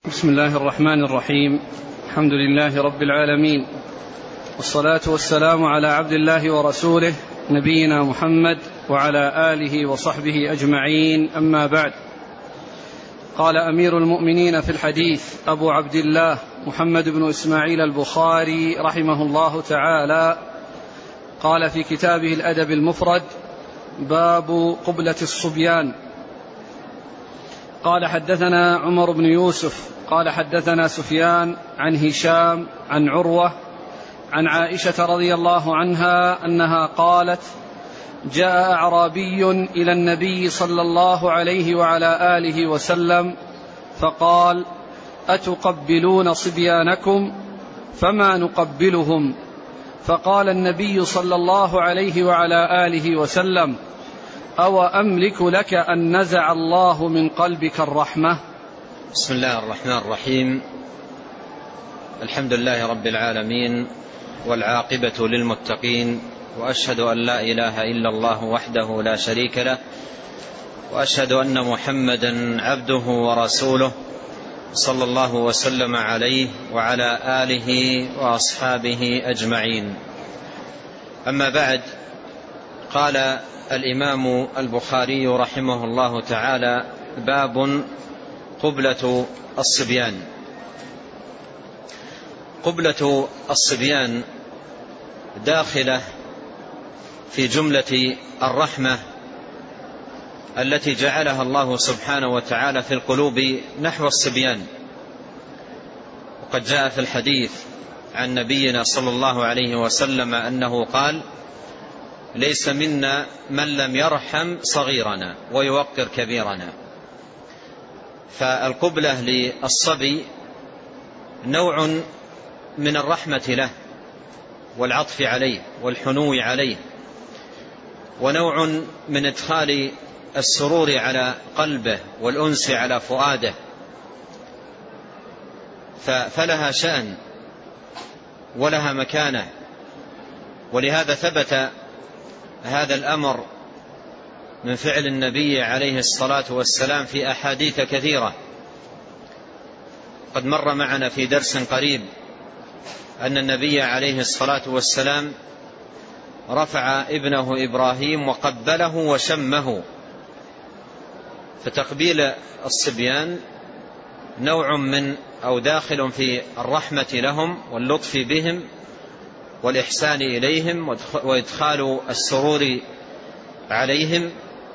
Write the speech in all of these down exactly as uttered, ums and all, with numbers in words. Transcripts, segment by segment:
بسم الله الرحمن الرحيم. الحمد لله رب العالمين، والصلاة والسلام على عبد الله ورسوله نبينا محمد وعلى آله وصحبه أجمعين، أما بعد. قال أمير المؤمنين في الحديث أبو عبد الله محمد بن إسماعيل البخاري رحمه الله تعالى، قال في كتابه الأدب المفرد: باب قبلة الصبيان. قال حدثنا عمر بن يوسف قال حدثنا سفيان عن هشام عن عروة عن عائشة رضي الله عنها أنها قالت: جاء أعرابي إلى النبي صلى الله عليه وعلى آله وسلم فقال: أتقبلون صبيانكم؟ فما نقبلهم. فقال النبي صلى الله عليه وعلى آله وسلم: أو أملك لك أن نزع الله من قلبك الرحمة؟ بسم الله الرحمن الرحيم. الحمد لله رب العالمين، والعاقبة للمتقين، وأشهد أن لا إله إلا الله وحده لا شريك له، وأشهد أن محمدا عبده ورسوله صلى الله وسلم عليه وعلى آله وأصحابه أجمعين. أما بعد، قال الإمام البخاري رحمه الله تعالى: باب قبلة الصبيان. قبلة الصبيان داخلة في جملة الرحمة التي جعلها الله سبحانه وتعالى في القلوب نحو الصبيان. وقد جاء في الحديث عن نبينا صلى الله عليه وسلم أنه قال: ليس منا من لم يرحم صغيرنا ويوقر كبيرنا. فالقبلة للصبي نوع من الرحمة له والعطف عليه والحنو عليه، ونوع من إدخال السرور على قلبه والأنس على فؤاده، فلها شأن ولها مكانة. ولهذا ثبت هذا الأمر من فعل النبي عليه الصلاة والسلام في أحاديث كثيرة. قد مر معنا في درس قريب أن النبي عليه الصلاة والسلام رفع ابنه إبراهيم وقبله وشمه. فتقبيل الصبيان نوع من أو داخل في الرحمة لهم واللطف بهم والإحسان إليهم وإدخال السرور عليهم.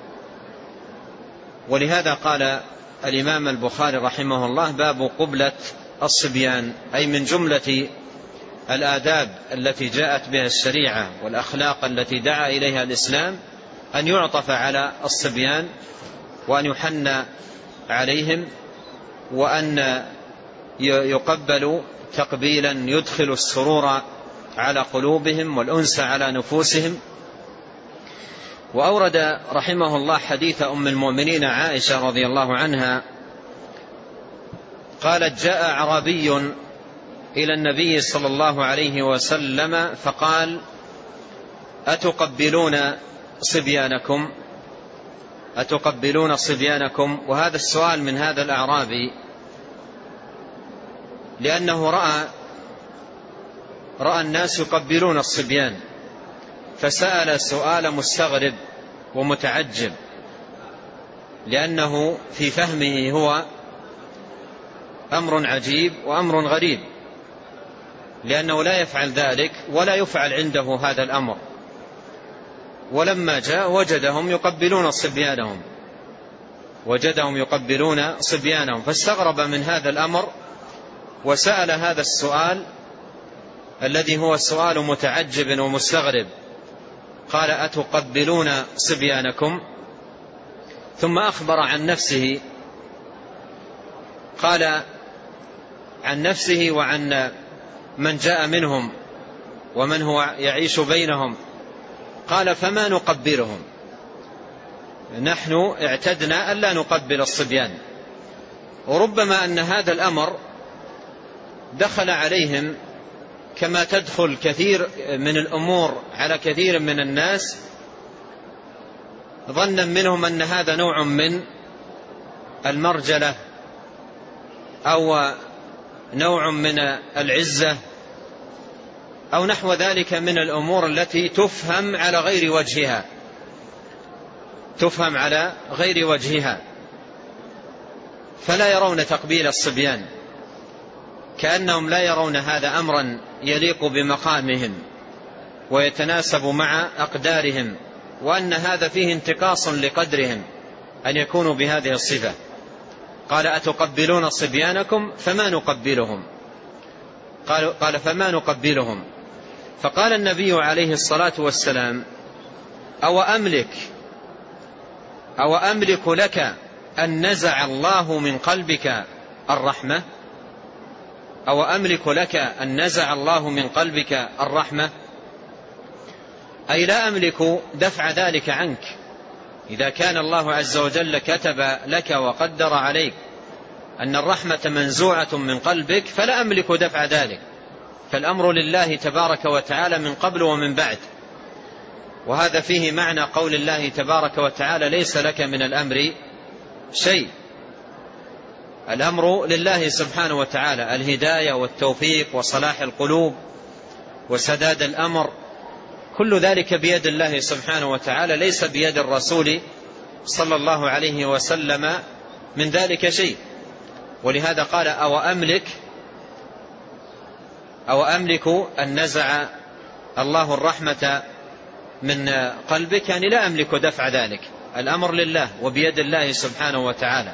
ولهذا قال الإمام البخاري رحمه الله: باب قبلة الصبيان، أي من جملة الآداب التي جاءت بها الشريعة والأخلاق التي دعا إليها الإسلام أن يعطف على الصبيان وأن يحن عليهم، وأن يقبلوا تقبيلا يدخل السرور على قلوبهم والأنس على نفوسهم. وأورد رحمه الله حديث أم المؤمنين عائشة رضي الله عنها قالت: جاء أعرابي إلى النبي صلى الله عليه وسلم فقال: أتقبلون صبيانكم؟ أتقبلون صبيانكم؟ وهذا السؤال من هذا الأعرابي لأنه رأى رأى الناس يقبلون الصبيان، فسأل سؤال مستغرب ومتعجب، لأنه في فهمه هو أمر عجيب وأمر غريب، لأنه لا يفعل ذلك ولا يفعل عنده هذا الأمر. ولما جاء وجدهم يقبلون صبيانهم وجدهم يقبلون صبيانهم فاستغرب من هذا الأمر وسأل هذا السؤال الذي هو سؤال متعجب ومستغرب. قال: أتقبلون صبيانكم؟ ثم أخبر عن نفسه، قال عن نفسه وعن من جاء منهم ومن هو يعيش بينهم. قال: فما نقبلهم؟ نحن اعتدنا ألا نقبل الصبيان. وربما أن هذا الأمر دخل عليهم كما تدخل كثير من الأمور على كثير من الناس، ظنا منهم أن هذا نوع من المرجلة أو نوع من العزة أو نحو ذلك من الأمور التي تفهم على غير وجهها تفهم على غير وجهها فلا يرون تقبيل الصبيان، كأنهم لا يرون هذا أمرا يليق بمقامهم ويتناسب مع أقدارهم، وأن هذا فيه انتقاص لقدرهم أن يكونوا بهذه الصفة. قال أتقبلون صبيانكم فما نقبلهم، قال, قال فما نقبلهم. فقال النبي عليه الصلاة والسلام أو أملك أو أملك لك أن نزع الله من قلبك الرحمة أو أملك لك أن نزع الله من قلبك الرحمة، أي لا أملك دفع ذلك عنك. إذا كان الله عز وجل كتب لك وقدر عليك أن الرحمة منزوعة من قلبك فلا أملك دفع ذلك، فالأمر لله تبارك وتعالى من قبل ومن بعد. وهذا فيه معنى قول الله تبارك وتعالى ليس لك من الأمر شيء. الأمر لله سبحانه وتعالى، الهداية والتوفيق وصلاح القلوب وسداد الأمر كل ذلك بيد الله سبحانه وتعالى، ليس بيد الرسول صلى الله عليه وسلم من ذلك شيء. ولهذا قال أو أملك أو أملك أن نزع الله الرحمة من قلبك، يعني لا أملك دفع ذلك، الأمر لله وبيد الله سبحانه وتعالى.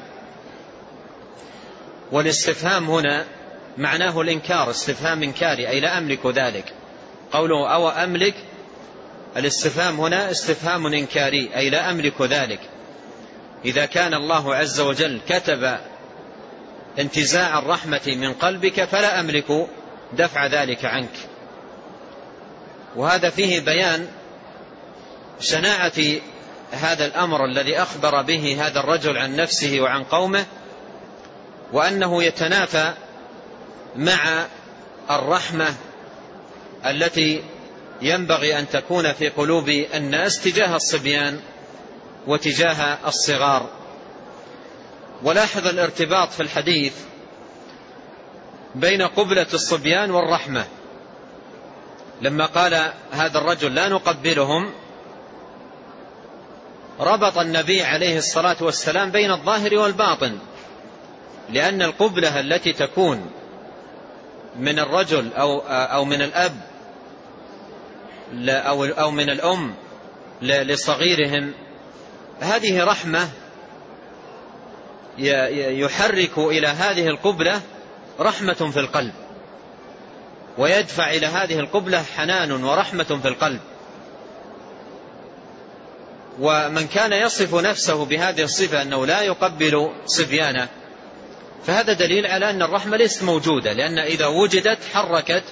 والاستفهام هنا معناه الإنكار، استفهام إنكاري، أي لا أملك ذلك. قوله أو أملك، الاستفهام هنا استفهام إنكاري، أي لا أملك ذلك. إذا كان الله عز وجل كتب انتزاع الرحمة من قلبك فلا أملك دفع ذلك عنك. وهذا فيه بيان شناعة هذا الأمر الذي أخبر به هذا الرجل عن نفسه وعن قومه، وأنه يتنافى مع الرحمة التي ينبغي أن تكون في قلوب الناس تجاه الصبيان وتجاه الصغار. ولاحظ الارتباط في الحديث بين قبلة الصبيان والرحمة. لما قال هذا الرجل لا نقبلهم، ربط النبي عليه الصلاة والسلام بين الظاهر والباطن، لأن القبلة التي تكون من الرجل أو, أو من الأب أو من الأم لصغيرهم هذه رحمة، يحرك إلى هذه القبلة رحمة في القلب، ويدفع إلى هذه القبلة حنان ورحمة في القلب. ومن كان يصف نفسه بهذه الصفة أنه لا يقبل صبيانه فهذا دليل على أن الرحمة ليست موجودة، لأن إذا وجدت حركت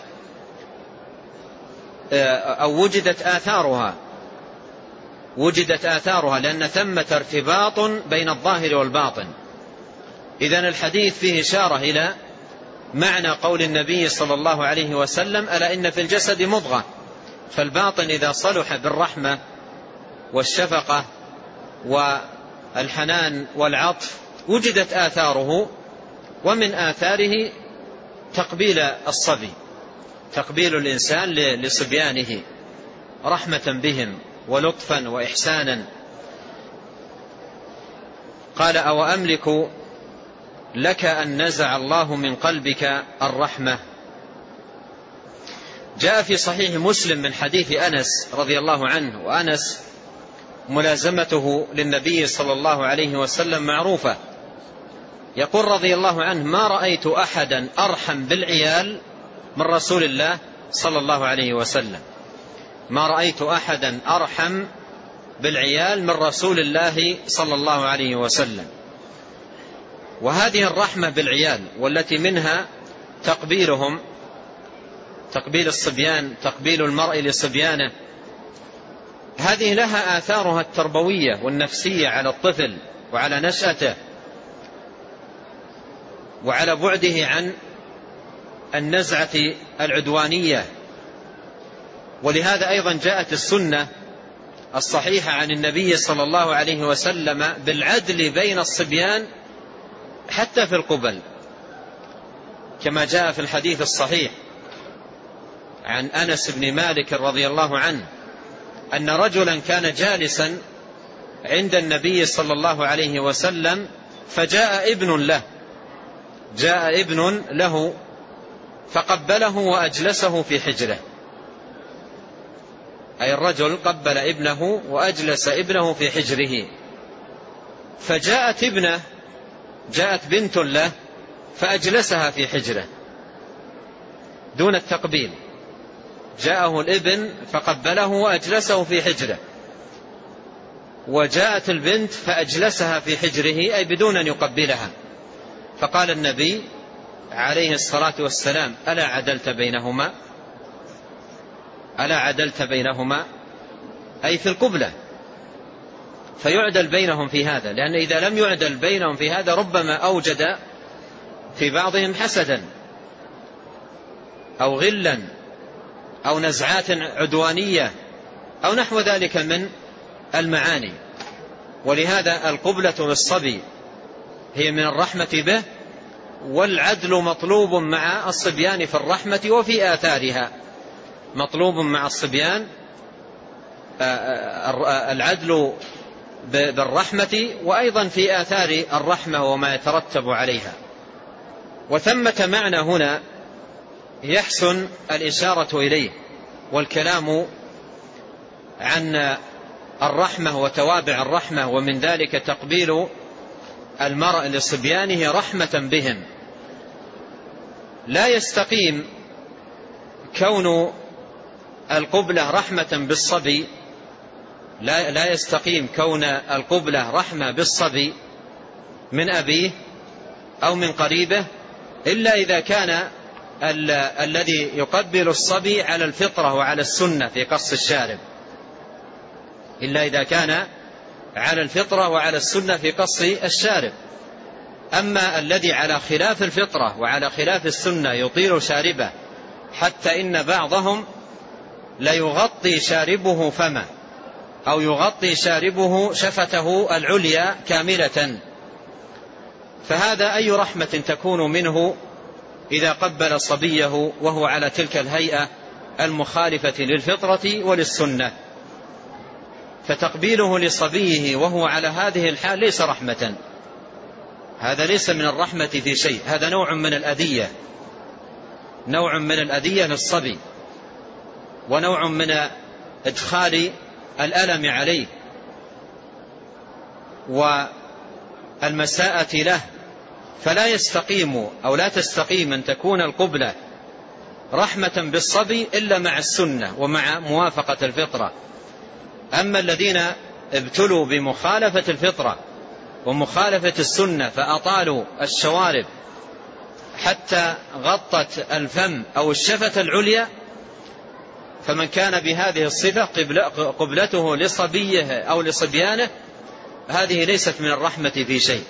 أو وجدت آثارها وجدت آثارها لأن ثمة ارتباط بين الظاهر والباطن. إذن الحديث فيه إشارة إلى معنى قول النبي صلى الله عليه وسلم ألا إن في الجسد مضغة، فالباطن إذا صلح بالرحمة والشفقة والحنان والعطف وجدت آثاره، ومن آثاره تقبيل الصبي، تقبيل الإنسان لصبيانه رحمة بهم ولطفا وإحسانا. قال أو أملك لك أن نزع الله من قلبك الرحمة. جاء في صحيح مسلم من حديث أنس رضي الله عنه، وأنس ملازمته للنبي صلى الله عليه وسلم معروفة، يقول رضي الله عنه ما رأيت أحدا أرحم بالعيال من رسول الله صلى الله عليه وسلم، ما رأيت أحدا أرحم بالعيال من رسول الله صلى الله عليه وسلم. وهذه الرحمة بالعيال والتي منها تقبيلهم، تقبيل الصبيان، تقبيل المرء لصبيانه، هذه لها آثارها التربوية والنفسية على الطفل وعلى نشأته وعلى بعده عن النزعة العدوانية. ولهذا أيضا جاءت السنة الصحيحة عن النبي صلى الله عليه وسلم بالعدل بين الصبيان حتى في القبل، كما جاء في الحديث الصحيح عن أنس بن مالك رضي الله عنه أن رجلا كان جالسا عند النبي صلى الله عليه وسلم فجاء ابن له جاء ابن له فقبله وأجلسه في حجره، أي الرجل قبل ابنه وأجلس ابنه في حجره. فجاءت ابنه جاءت بنت له فأجلسها في حجره دون التقبيل، جاءه الابن فقبله وأجلسه في حجره، وجاءت البنت فأجلسها في حجره أي بدون أن يقبلها. فقال النبي عليه الصلاة والسلام ألا عدلت بينهما ألا عدلت بينهما أي في القبلة، فيعدل بينهم في هذا، لأن إذا لم يعدل بينهم في هذا ربما أوجد في بعضهم حسدا أو غلا أو نزعات عدوانية أو نحو ذلك من المعاني. ولهذا القبلة للصبي هي من الرحمة به، والعدل مطلوب مع الصبيان في الرحمة وفي آثارها، مطلوب مع الصبيان العدل بالرحمة وأيضا في آثار الرحمة وما يترتب عليها. وثمة معنى هنا يحسن الإشارة إليه والكلام عن الرحمة وتوابع الرحمة، ومن ذلك تقبيل المرء لصبيانه رحمة بهم. لا يستقيم كون القبلة رحمة بالصبي لا, لا يستقيم كون القبلة رحمة بالصبي من أبيه أو من قريبه إلا إذا كان ال الذي يقبل الصبي على الفطرة وعلى السنة في قص الشارب، إلا إذا كان على الفطرة وعلى السنة في قص الشارب. أما الذي على خلاف الفطرة وعلى خلاف السنة يطيل شاربه حتى إن بعضهم لا يغطي شاربه فمه أو يغطي شاربه شفته العليا كاملة، فهذا أي رحمة تكون منه إذا قبل صبيه وهو على تلك الهيئة المخالفة للفطرة وللسنة. فتقبيله لصبيه وهو على هذه الحال ليس رحمة، هذا ليس من الرحمة في شيء، هذا نوع من الأذية، نوع من الأذية للصبي ونوع من إدخال الألم عليه والمساءة له. فلا يستقيم أو لا تستقيم أن تكون القبلة رحمة بالصبي إلا مع السنة ومع موافقة الفطرة. أما الذين ابتلوا بمخالفة الفطرة ومخالفة السنة فأطالوا الشوارب حتى غطت الفم أو الشفة العليا، فمن كان بهذه الصفة قبلته لصبيه أو لصبيانه هذه ليست من الرحمة في شيء.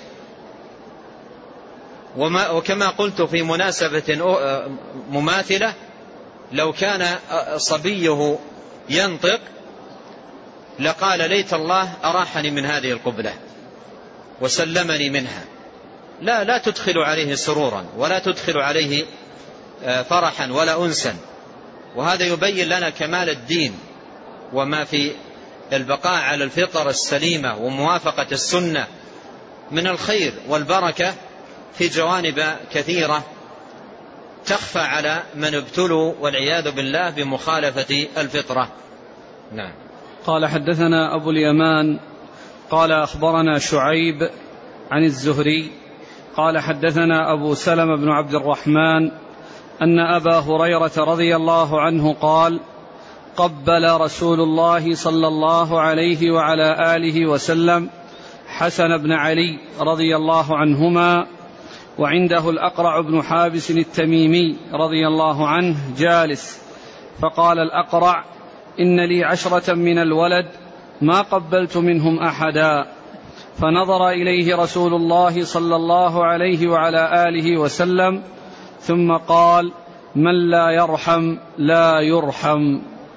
وما وكما قلت في مناسبة مماثلة، لو كان صبيه ينطق لقال ليت الله أراحني من هذه القبلة وسلمني منها، لا لا تدخل عليه سرورا ولا تدخل عليه فرحا ولا أنسا. وهذا يبين لنا كمال الدين وما في البقاء على الفطر السليمة وموافقة السنة من الخير والبركة في جوانب كثيرة تخفى على من ابتلوا والعياذ بالله بمخالفة الفطرة. نعم. قال حدثنا أبو اليمان قال أخبرنا شعيب عن الزهري قال حدثنا أبو سلمة بن عبد الرحمن أن أبا هريرة رضي الله عنه قال قبل رسول الله صلى الله عليه وعلى آله وسلم حسن بن علي رضي الله عنهما وعنده الأقرع بن حابس التميمي رضي الله عنه جالس، فقال الأقرع إن لي عشرة من الولد ما قبلت منهم أحدا، فنظر إليه رسول الله صلى الله عليه وعلى آله وسلم ثم قال من لا يرحم لا يرحم.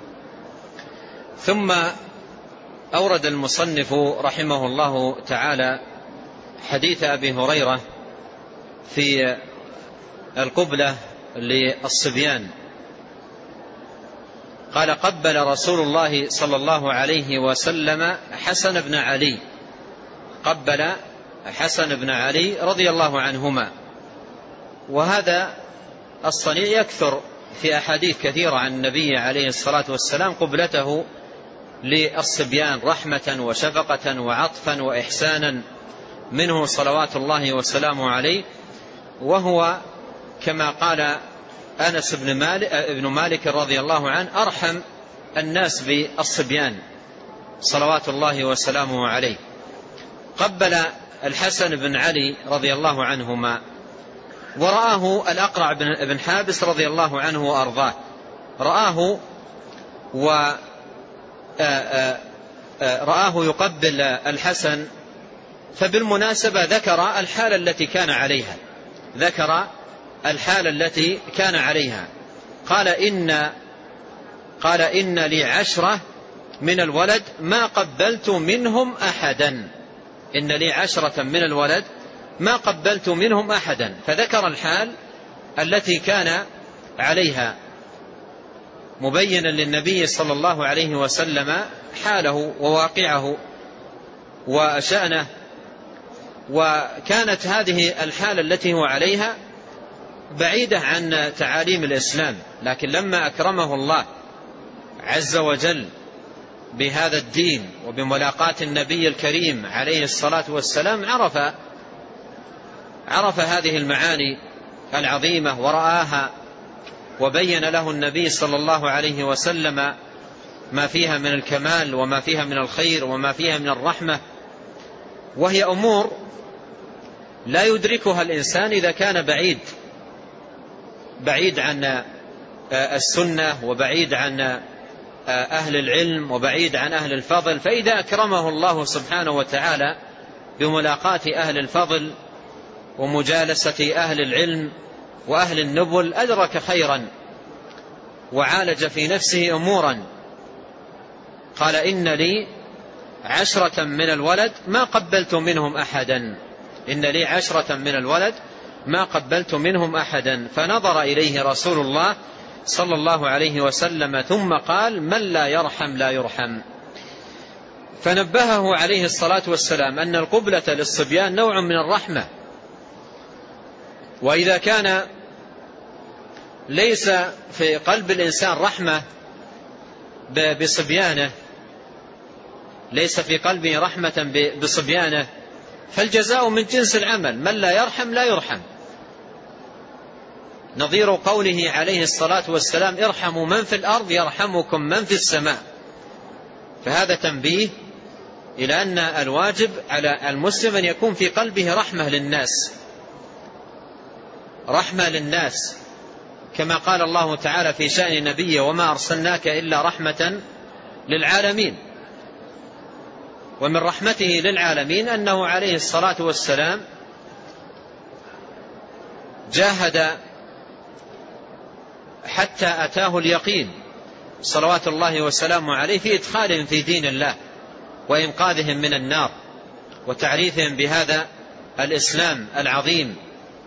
ثم أورد المصنف رحمه الله تعالى حديث أبي هريرة في القبلة للصبيان. قال قبل رسول الله صلى الله عليه وسلم حسن بن علي، قبل حسن بن علي رضي الله عنهما. وهذا الصنيع يكثر في أحاديث كثيرة عن النبي عليه الصلاة والسلام قبلته للصبيان رحمة وشفقة وعطفا وإحسانا منه صلوات الله وسلامه عليه. وهو كما قال أنس بن مالك, ابن مالك رضي الله عنه أرحم الناس بالصبيان صلوات الله وسلامه عليه. قبل الحسن بن علي رضي الله عنهما، ورآه الأقرع بن حابس رضي الله عنه وأرضاه، رآه و رآه يقبل الحسن، فبالمناسبة ذكر الحالة التي كان عليها، ذكر الحالة التي كان عليها. قال إن قال إن لي عشرة من الولد ما قبلت منهم أحدا، إن لي عشرة من الولد ما قبلت منهم أحدا، فذكر الحال التي كان عليها مبينا للنبي صلى الله عليه وسلم حاله وواقعه وشأنه. وكانت هذه الحالة التي هو عليها بعيدة عن تعاليم الإسلام، لكن لما أكرمه الله عز وجل بهذا الدين وبملاقاة النبي الكريم عليه الصلاة والسلام عرف عرف هذه المعاني العظيمة ورآها، وبين له النبي صلى الله عليه وسلم ما فيها من الكمال وما فيها من الخير وما فيها من الرحمة. وهي أمور لا يدركها الإنسان إذا كان بعيد بعيد عن السنة وبعيد عن أهل العلم وبعيد عن أهل الفضل. فإذا أكرمه الله سبحانه وتعالى بملاقاة أهل الفضل ومجالسة أهل العلم وأهل النبل أدرك خيرا وعالج في نفسه أمورا. قال إن لي عشرة من الولد ما قبلت منهم أحدا، إن لي عشرة من الولد ما قبلت منهم أحدا. فنظر إليه رسول الله صلى الله عليه وسلم ثم قال من لا يرحم لا يرحم. فنبهه عليه الصلاة والسلام أن القبلة للصبيان نوع من الرحمة، وإذا كان ليس في قلب الإنسان رحمة بصبيانه، ليس في قلبه رحمة بصبيانه، فالجزاء من جنس العمل، من لا يرحم لا يرحم. نظير قوله عليه الصلاة والسلام ارحموا من في الأرض يرحمكم من في السماء. فهذا تنبيه إلى أن الواجب على المسلم أن يكون في قلبه رحمة للناس، رحمة للناس، كما قال الله تعالى في شأن نبيه وما أرسلناك إلا رحمة للعالمين. ومن رحمته للعالمين أنه عليه الصلاة والسلام جاهد حتى أتاه اليقين صلوات الله وسلامه عليه في إدخالهم في دين الله وإنقاذهم من النار وتعريفهم بهذا الإسلام العظيم.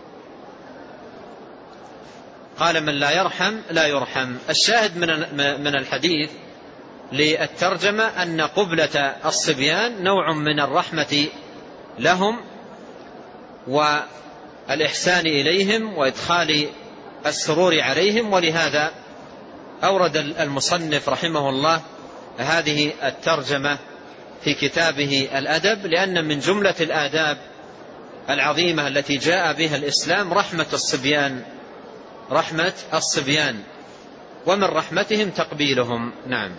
قال من لا يرحم لا يرحم. الشاهد من الحديث للترجمة أن قبلة الصبيان نوع من الرحمة لهم والإحسان إليهم وإدخال السرور عليهم. ولهذا أورد المصنف رحمه الله هذه الترجمة في كتابه الأدب، لأن من جملة الآداب العظيمة التي جاء بها الإسلام رحمة الصبيان، رحمة الصبيان، ومن رحمتهم تقبيلهم. نعم.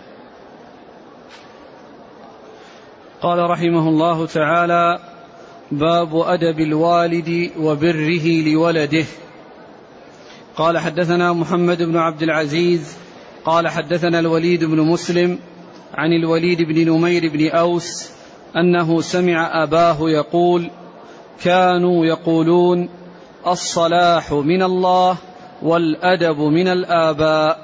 قال رحمه الله تعالى: باب أدب الوالد وبره لولده. قال حدثنا محمد بن عبد العزيز قال حدثنا الوليد بن مسلم عن الوليد بن نمير بن أوس أنه سمع أباه يقول: كانوا يقولون الصلاح من الله والأدب من الآباء.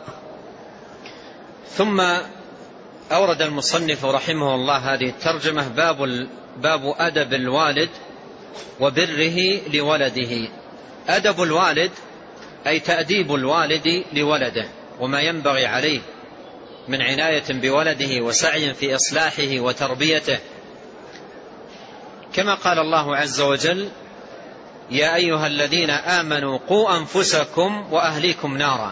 ثم أورد المصنف رحمه الله هذه الترجمة باب, باب أدب الوالد وبره لولده. أدب الوالد أي تأديب الوالد لولده وما ينبغي عليه من عناية بولده وسعي في إصلاحه وتربيته، كما قال الله عز وجل: يا أيها الذين آمنوا قوا أنفسكم وأهليكم نارا.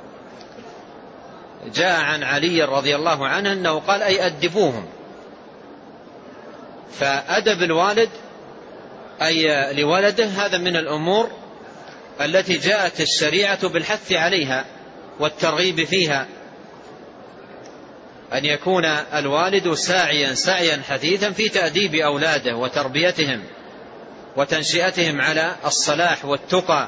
جاء عن علي رضي الله عنه أنه قال: أي أدبوهم. فأدب الوالد أي لولده هذا من الأمور التي جاءت الشريعة بالحث عليها والترغيب فيها، أن يكون الوالد ساعيا سعيا حثيثا في تأديب أولاده وتربيتهم وتنشئتهم على الصلاح والتقى،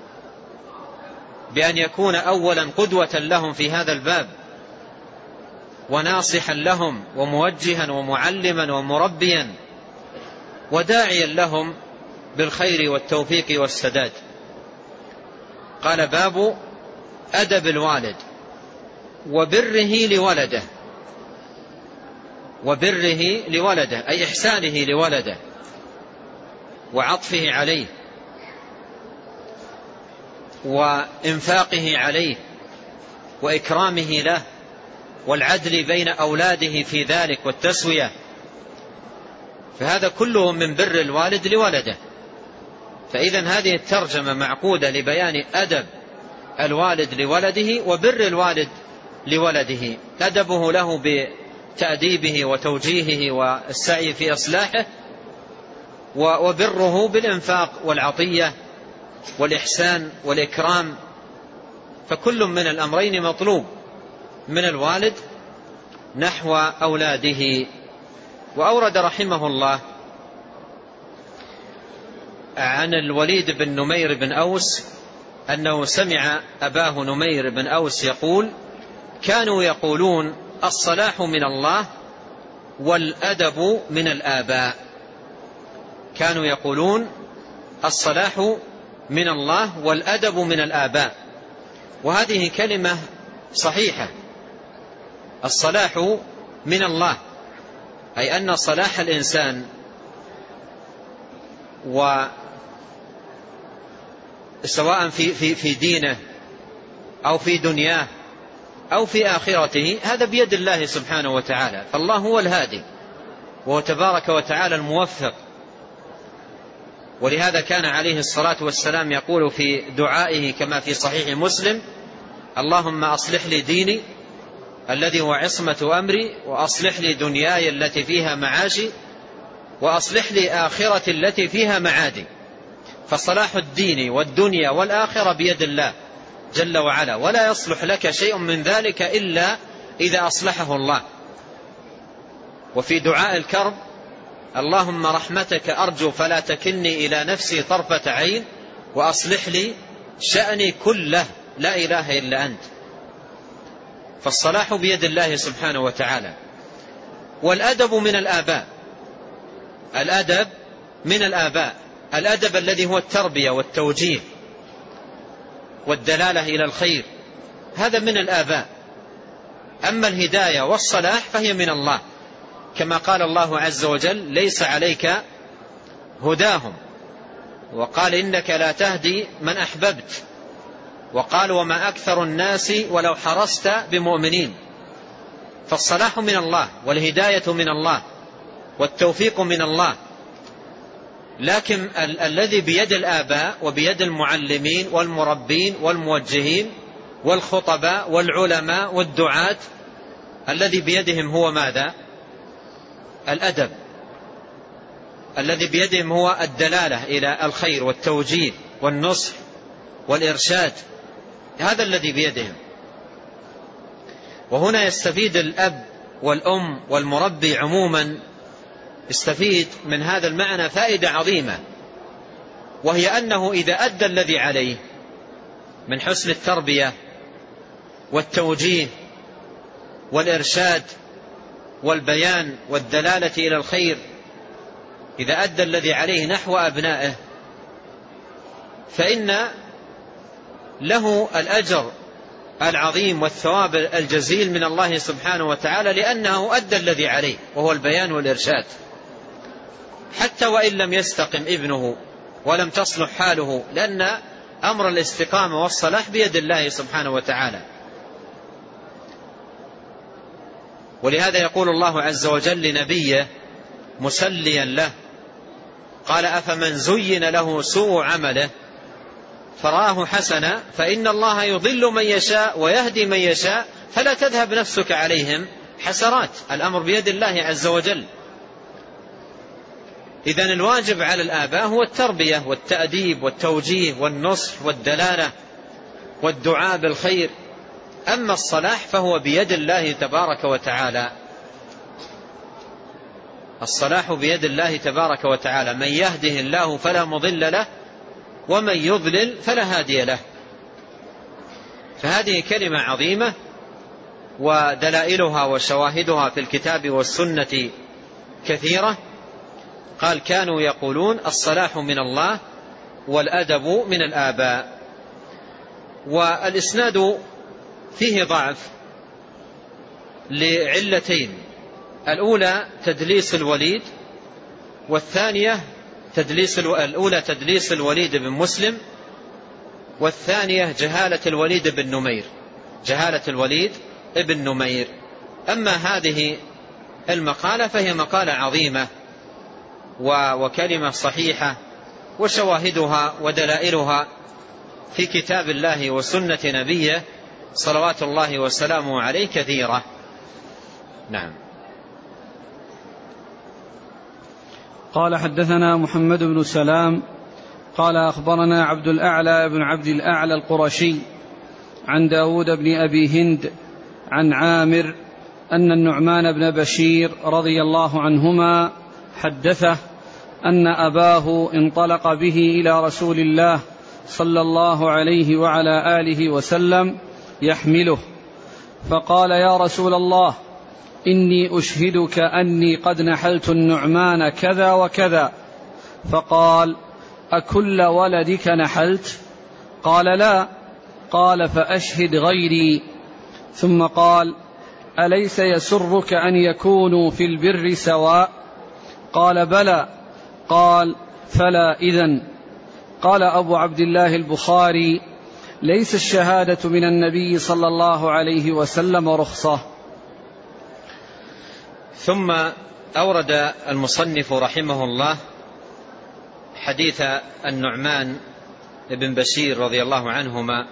بأن يكون أولا قدوة لهم في هذا الباب وناصحا لهم وموجها ومعلما ومربيا وداعيا لهم بالخير والتوفيق والسداد. قال: باب أدب الوالد وبره لولده، وبره لولده أي إحسانه لولده وعطفه عليه وإنفاقه عليه وإكرامه له والعدل بين أولاده في ذلك والتسوية، فهذا كله من بر الوالد لولده. فإذن هذه الترجمة معقودة لبيان أدب الوالد لولده وبر الوالد لولده، أدبه له بتأديبه وتوجيهه والسعي في إصلاحه، وبره بالإنفاق والعطية والإحسان والإكرام، فكل من الأمرين مطلوب من الوالد نحو أولاده. وأورد رحمه الله عن الوليد بن نمير بن أوس أنه سمع أباه نمير بن أوس يقول: كانوا يقولون الصلاح من الله والأدب من الآباء. كانوا يقولون الصلاح من الله والأدب من الآباء، وهذه كلمة صحيحة. الصلاح من الله أي أن صلاح الإنسان وسواء في, في, في دينه أو في دنياه أو في آخرته هذا بيد الله سبحانه وتعالى، فالله هو الهادي وهو تبارك وتعالى الموفق. ولهذا كان عليه الصلاة والسلام يقول في دعائه كما في صحيح مسلم: اللهم أصلح لي ديني الذي هو عصمة أمري، وأصلح لي دنياي التي فيها معاشي، وأصلح لي آخرتي التي فيها معادي. فصلاح الدين والدنيا والآخرة بيد الله جل وعلا، ولا يصلح لك شيء من ذلك إلا إذا أصلحه الله. وفي دعاء الكرب: اللهم رحمتك أرجو فلا تكلني إلى نفسي طرفة عين، وأصلح لي شأني كله لا إله إلا أنت. فالصلاح بيد الله سبحانه وتعالى. والأدب من الآباء، الأدب من الآباء، الأدب الذي هو التربية والتوجيه والدلالة إلى الخير، هذا من الآباء. أما الهداية والصلاح فهي من الله، كما قال الله عز وجل: ليس عليك هداهم، وقال: إنك لا تهدي من أحببت، وقال: وما أكثر الناس ولو حرصت بمؤمنين. فالصلاح من الله والهداية من الله والتوفيق من الله. لكن ال- الذي بيد الآباء وبيد المعلمين والمربين والموجهين والخطباء والعلماء والدعاة، الذي بيدهم هو ماذا؟ الأدب. الذي بيدهم هو الدلالة إلى الخير والتوجيه والنصح والإرشاد، هذا الذي بيدهم. وهنا يستفيد الأب والأم والمربي عموما، يستفيد من هذا المعنى فائدة عظيمة، وهي أنه إذا أدى الذي عليه من حسن التربية والتوجيه والإرشاد والبيان والدلالة إلى الخير، إذا أدى الذي عليه نحو أبنائه فإن له الأجر العظيم والثواب الجزيل من الله سبحانه وتعالى، لأنه أدى الذي عليه وهو البيان والإرشاد. حتى وإن لم يستقم ابنه ولم تصلح حاله، لأن أمر الاستقامة والصلاح بيد الله سبحانه وتعالى. ولهذا يقول الله عز وجل لنبيه مسليا له قال أفمن زين له سوء عمله فرآه حسنا فإن الله يضل من يشاء ويهدي من يشاء فلا تذهب نفسك عليهم حسرات. الأمر بيد الله عز وجل. إذن الواجب على الآباء هو التربية والتأديب والتوجيه والنصح والدلالة والدعاء بالخير. أما الصلاح فهو بيد الله تبارك وتعالى. الصلاح بيد الله تبارك وتعالى، من يهده الله فلا مضل له ومن يضلل فلا هادي له. فهذه كلمة عظيمة ودلائلها وشواهدها في الكتاب والسنة كثيرة. قال كانوا يقولون الصلاح من الله والأدب من الآباء. والإسناد فيه ضعف لعلتين: الأولى تدليس الوليد، والثانية تدليس الأولى تدليس الوليد بن مسلم، والثانية جهالة الوليد بن نمير جهالة الوليد بن نمير. أما هذه المقالة فهي مقالة عظيمة وكلمة صحيحة، وشواهدها ودلائلها في كتاب الله وسنة نبيه صلوات الله وسلامه عليه كثيرة. نعم. قال حدثنا محمد بن سلام قال أخبرنا عبد الأعلى بن عبد الأعلى القرشي عن داود بن أبي هند عن عامر أن النعمان بن بشير رضي الله عنهما حدثه أن أباه انطلق به إلى رسول الله صلى الله عليه وعلى آله وسلم يحمله، فقال: يا رسول الله، إني أشهدك أني قد نحلت النعمان كذا وكذا. فقال: أكل ولدك نحلت؟ قال: لا. قال: فأشهد غيري. ثم قال: أليس يسرك أن يكونوا في البر سواء؟ قال: بلى. قال: فلا إذن. قال أبو عبد الله البخاري: ليس الشهادة من النبي صلى الله عليه وسلم رخصة. ثم أورد المصنف رحمه الله حديث النعمان بن بشير رضي الله عنهما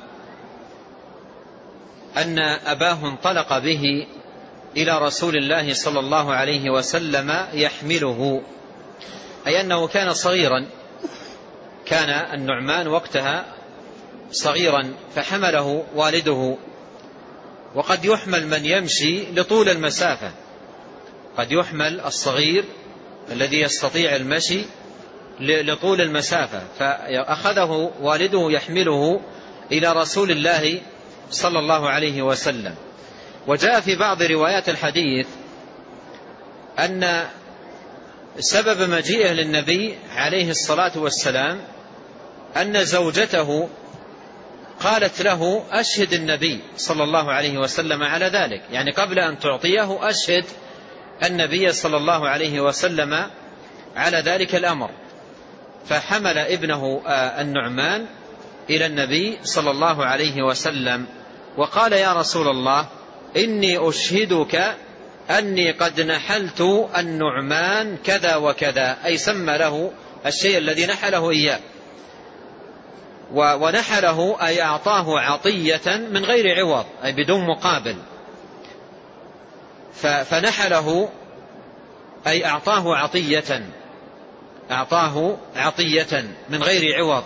أن أباه انطلق به إلى رسول الله صلى الله عليه وسلم يحمله، أي أنه كان صغيرا، كان النعمان وقتها صغيرا فحمله والده. وقد يحمل من يمشي لطول المسافة، قد يحمل الصغير الذي يستطيع المشي لطول المسافة، فأخذه والده يحمله إلى رسول الله صلى الله عليه وسلم. وجاء في بعض روايات الحديث أن سبب مجيئه للنبي عليه الصلاة والسلام أن زوجته قالت له: أشهد النبي صلى الله عليه وسلم على ذلك، يعني قبل أن تعطيه أشهد النبي صلى الله عليه وسلم على ذلك الأمر. فحمل ابنه النعمان إلى النبي صلى الله عليه وسلم وقال: يا رسول الله، إني أشهدك أني قد نحلت النعمان كذا وكذا، أي سمى له الشيء الذي نحله إياه، ونحله أي أعطاه عطية من غير عوض، أي بدون مقابل. فنحله أي أعطاه عطية أعطاه عطية من غير عوض.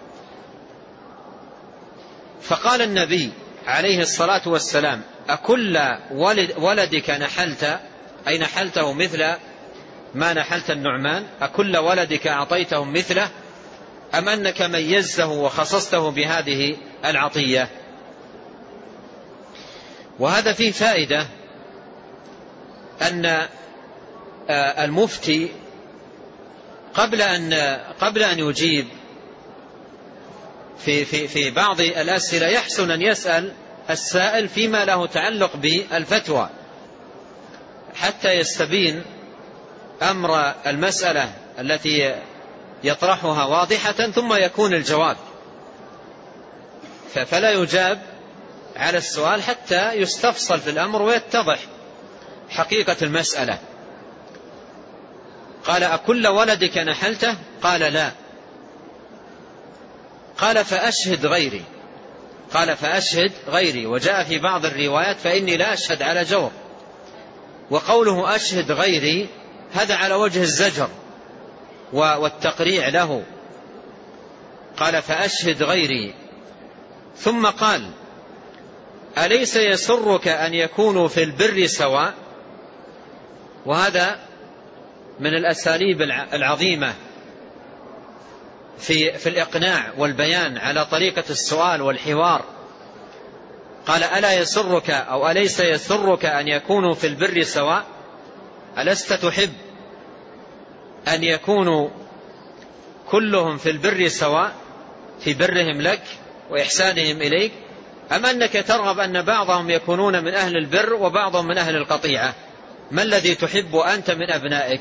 فقال النبي عليه الصلاة والسلام: أكل ولد ولدك نحلت، أي نحلته مثل ما نحلت النعمان؟ أكل ولدك أعطيته مثله، أم أنك ميزته وخصصته بهذه العطية؟ وهذا فيه فائدة أن المفتي قبل أن قبل أن يجيب في في في بعض الأسئلة يحسن أن يسأل السائل فيما له تعلق بالفتوى حتى يستبين أمر المسألة التي يطرحها واضحة، ثم يكون الجواب. فلا يجاب على السؤال حتى يستفصل في الأمر ويتضح حقيقة المسألة. قال: أكل ولدك نحلته؟ قال: لا. قال: فأشهد غيري. قال: فأشهد غيري. وجاء في بعض الروايات: فإني لا أشهد على جور. وقوله أشهد غيري هذا على وجه الزجر والتقريع له. قال: فأشهد غيري. ثم قال: أليس يسرك أن يكونوا في البر سواء؟ وهذا من الأساليب العظيمة في في الإقناع والبيان على طريقة السؤال والحوار. قال: ألا يسرك أو أليس يسرك أن يكونوا في البر سواء؟ ألست تحب أن يكونوا كلهم في البر سواء في برهم لك وإحسانهم إليك، أم أنك ترغب أن بعضهم يكونون من أهل البر وبعضهم من أهل القطيعة؟ ما الذي تحب أنت من أبنائك؟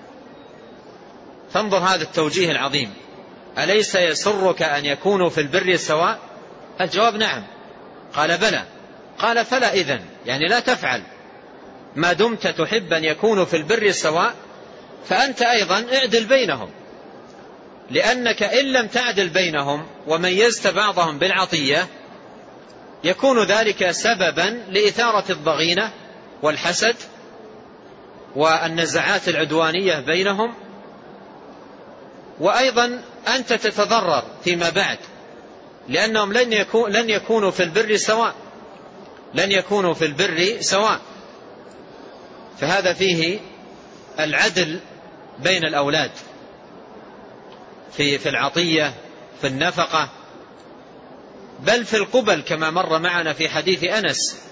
فانظر هذا التوجيه العظيم. أليس يسرك أن يكونوا في البر سواء؟ الجواب نعم. قال: بلى. قال: فلا إذن، يعني لا تفعل ما دمت تحب أن يكونوا في البر سواء، فأنت أيضا اعدل بينهم، لأنك إن لم تعدل بينهم وميزت بعضهم بالعطية يكون ذلك سببا لإثارة الضغينة والحسد والنزعات العدوانية بينهم، وأيضا أنت تتضرر فيما بعد، لأنهم لن يكون لن يكونوا في البر سواء لن يكونوا في البر سواء. فهذا فيه العدل بين الأولاد في في العطية، في النفقة، بل في القبل، كما مر معنا في حديث أنس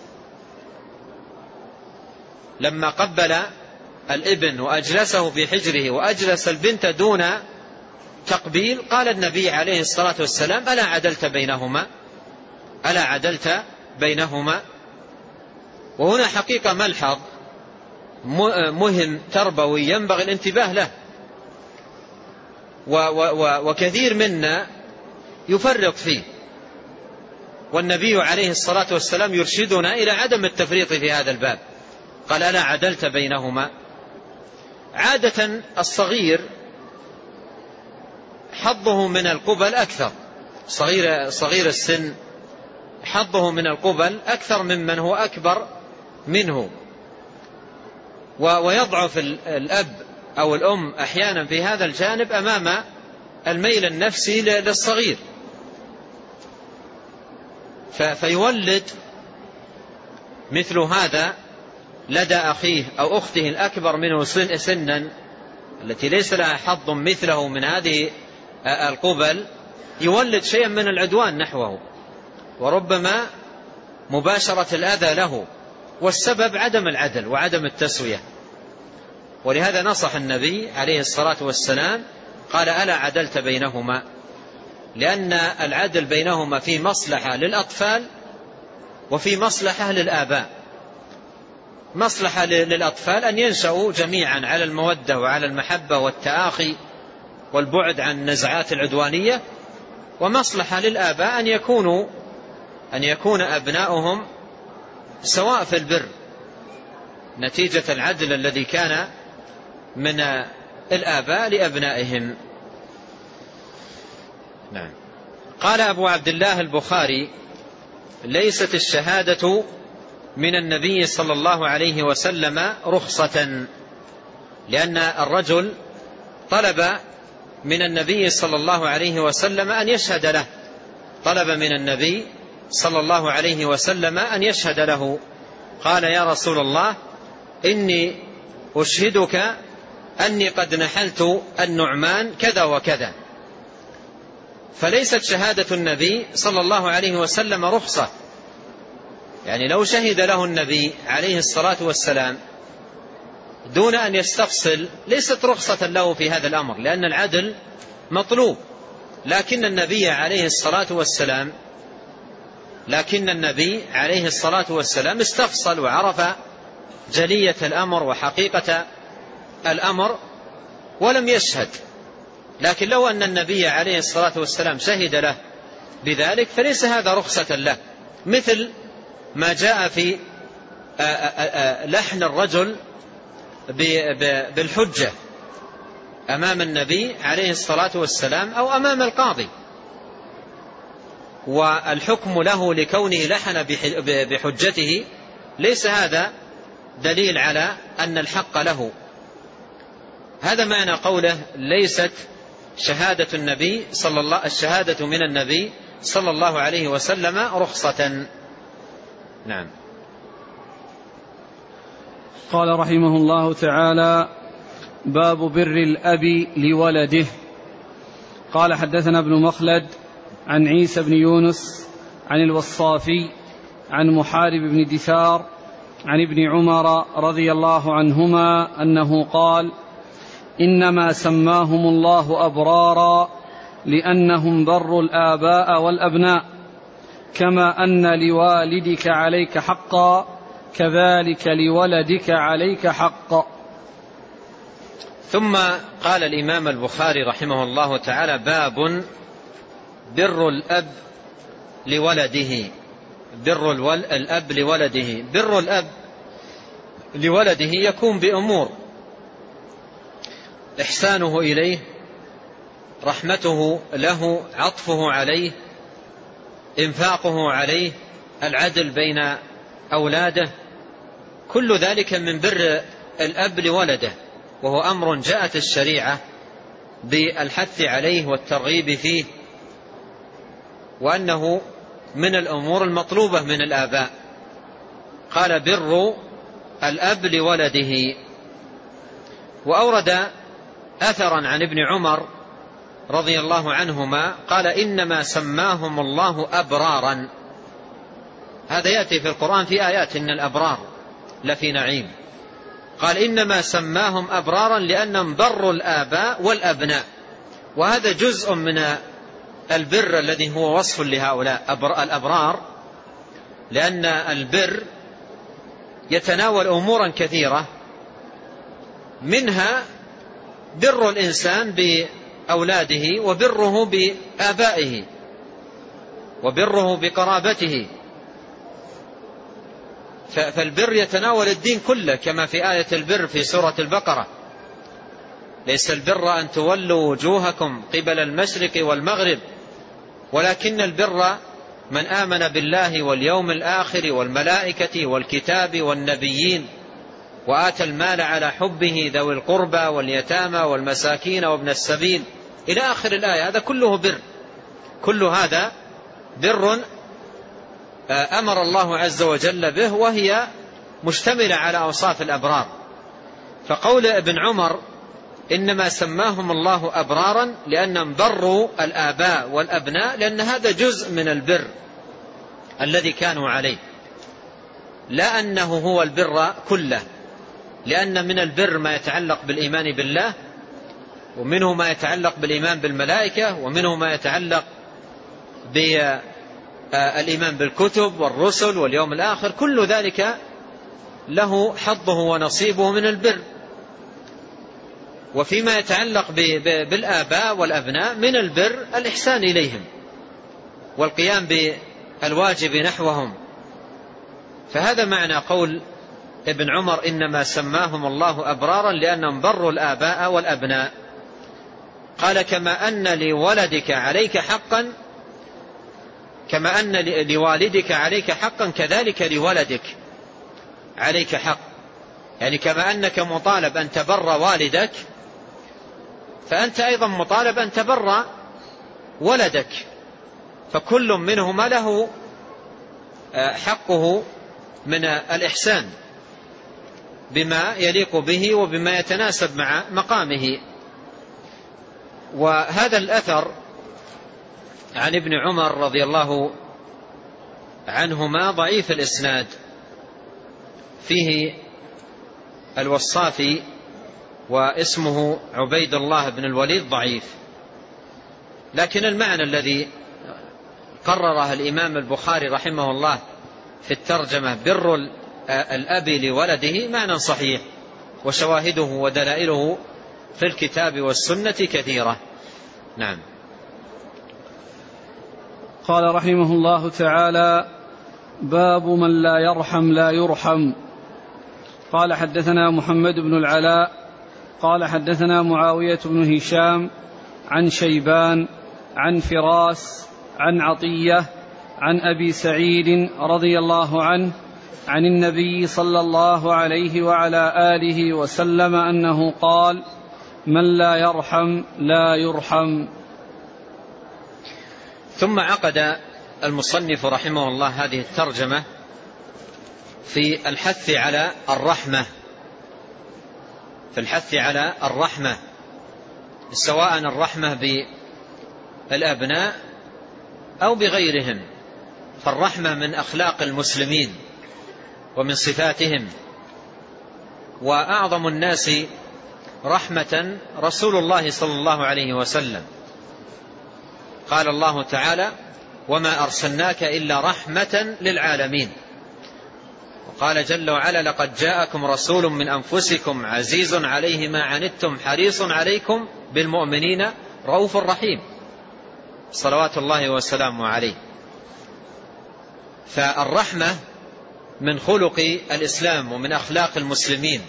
لما قبل الابن وأجلسه في حجره وأجلس البنت دون تقبيل، قال النبي عليه الصلاة والسلام: ألا عدلت بينهما ألا عدلت بينهما وهنا حقيقة ملحظ مهم تربوي ينبغي الانتباه له، وكثير منا يفرط فيه، والنبي عليه الصلاة والسلام يرشدنا إلى عدم التفريط في هذا الباب. قال: ألا عدلت بينهما. عادة الصغير حظه من القبل أكثر، صغير, صغير السن حظه من القبل أكثر ممن هو أكبر منه، ويضعف الأب أو الأم أحيانا في هذا الجانب أمام الميل النفسي للصغير، فيولد مثل هذا لدى أخيه أو أخته الأكبر منه سنا التي ليس لها حظ مثله من هذه القبل، يولد شيئا من العدوان نحوه وربما مباشرة الأذى له، والسبب عدم العدل وعدم التسوية. ولهذا نصح النبي عليه الصلاة والسلام قال: ألا عدلت بينهما، لأن العدل بينهما في مصلحة للأطفال وفي مصلحة للآباء. مصلحة للأطفال أن ينشأوا جميعا على المودة وعلى المحبة والتآخي والبعد عن النزعات العدوانية، ومصلحة للآباء أن يكونوا أن يكون أبناؤهم سواء في البر نتيجة العدل الذي كان من الآباء لأبنائهم. نعم. قال أبو عبد الله البخاري: ليست الشهادة من النبي صلى الله عليه وسلم رخصة، لأن الرجل طلب من النبي صلى الله عليه وسلم أن يشهد له، طلب من النبي صلى الله عليه وسلم أن يشهد له. قال: يا رسول الله، إني أشهدك أني قد نحلت النعمان كذا وكذا. فليست شهادة النبي صلى الله عليه وسلم رخصة، يعني لو شهد له النبي عليه الصلاة والسلام دون أن يستفصل ليست رخصة له في هذا الأمر، لأن العدل مطلوب. لكن النبي عليه الصلاة والسلام لكن النبي عليه الصلاة والسلام استفصل وعرف جلية الأمر وحقيقة الأمر ولم يشهد. لكن لو أن النبي عليه الصلاة والسلام شهد له بذلك فليس هذا رخصة له، مثل ما جاء في لحن الرجل بالحجة أمام النبي عليه الصلاة والسلام أو أمام القاضي، والحكم له لكونه لحن بحجته ليس هذا دليل على أن الحق له. هذا معنى قوله ليست شهادة النبي صلى الله الشهادة من النبي صلى الله عليه وسلم رخصة. نعم. قال رحمه الله تعالى: باب بر الأب لولده. قال: حدثنا ابن مخلد عن عيسى بن يونس عن الوصافي عن محارب بن دثار عن ابن عمر رضي الله عنهما أنه قال: إنما سماهم الله أبرارا لأنهم بروا الآباء والأبناء، كما أن لوالدك عليك حقا كذلك لولدك عليك حق. ثم قال الإمام البخاري رحمه الله تعالى: باب بر الأب لولده. بر الأب لولده. بر الأب لولده يكون بأمور: إحسانه إليه، رحمته له، عطفه عليه، إنفاقه عليه، العدل بين أولاده، كل ذلك من بر الأب لولده، وهو أمر جاءت الشريعة بالحث عليه والترغيب فيه، وأنه من الأمور المطلوبة من الآباء. قال: بر الأب لولده. وأورد أثرا عن ابن عمر رضي الله عنهما قال: إنما سماهم الله أبرارا. هذا يأتي في القرآن في آيات: إن الأبرار لفي نعيم. قال: إنما سماهم أبرارا لأنهم بروا الآباء والأبناء. وهذا جزء من البر الذي هو وصف لهؤلاء الأبرار، لأن البر يتناول أمورا كثيرة، منها بر الإنسان بأولاده، وبره بآبائه، وبره بقرابته. فالبر يتناول الدين كله، كما في آية البر في سورة البقرة: ليس البر أن تولوا وجوهكم قبل المشرق والمغرب ولكن البر من آمن بالله واليوم الآخر والملائكة والكتاب والنبيين وآتى المال على حبه ذوي القربى واليتامى والمساكين وابن السبيل إلى آخر الآية. هذا كله بر، كل هذا بر أمر الله عز وجل به، وهي مشتملة على أوصاف الأبرار. فقول ابن عمر: إنما سماهم الله أبرارا لأنهم بروا الآباء والأبناء، لأن هذا جزء من البر الذي كانوا عليه، لا أنه هو البر كله، لأن من البر ما يتعلق بالإيمان بالله، ومنه ما يتعلق بالإيمان بالملائكة، ومنه ما يتعلق بالإيمان بالكتب والرسل واليوم الآخر. كل ذلك له حظه ونصيبه من البر. وفيما يتعلق بالآباء والأبناء من البر الإحسان إليهم والقيام بالواجب نحوهم. فهذا معنى قول ابن عمر: إنما سماهم الله أبرارا لأنهم بروا الآباء والأبناء. قال: كما أن لولدك عليك حقا كما أن لوالدك عليك حقا كذلك لولدك عليك حق. يعني كما أنك مطالب أن تبر والدك، فأنت أيضا مطالب أن تبر ولدك، فكل منهما له حقه من الإحسان بما يليق به وبما يتناسب مع مقامه. وهذا الأثر عن ابن عمر رضي الله عنهما ضعيف الإسناد، فيه الوصافي واسمه عبيد الله بن الوليد ضعيف. لكن المعنى الذي قرره الإمام البخاري رحمه الله في الترجمة: بر الأب لولده، معنى صحيح، وشواهده ودلائله في الكتاب والسنة كثيرة. نعم. قال رحمه الله تعالى: باب من لا يرحم لا يرحم. قال حدثنا محمد بن العلاء قال حدثنا معاوية بن هشام عن شيبان عن فراس عن عطية عن أبي سعيد رضي الله عنه عن النبي صلى الله عليه وعلى آله وسلم أنه قال: من لا يرحم لا يرحم. ثم عقد المصنف رحمه الله هذه الترجمة في الحث على الرحمة في الحث على الرحمة سواء الرحمة بالأبناء أو بغيرهم، فالرحمة من أخلاق المسلمين ومن صفاتهم، وأعظم الناس رحمة رسول الله صلى الله عليه وسلم. قال الله تعالى: وما أرسلناك إلا رحمة للعالمين. وقال جل وعلا: لقد جاءكم رسول من أنفسكم عزيز عليه ما عنتم حريص عليكم بالمؤمنين رؤوف رحيم، صلوات الله وسلامه عليه. فالرحمة من خلق الإسلام ومن أخلاق المسلمين،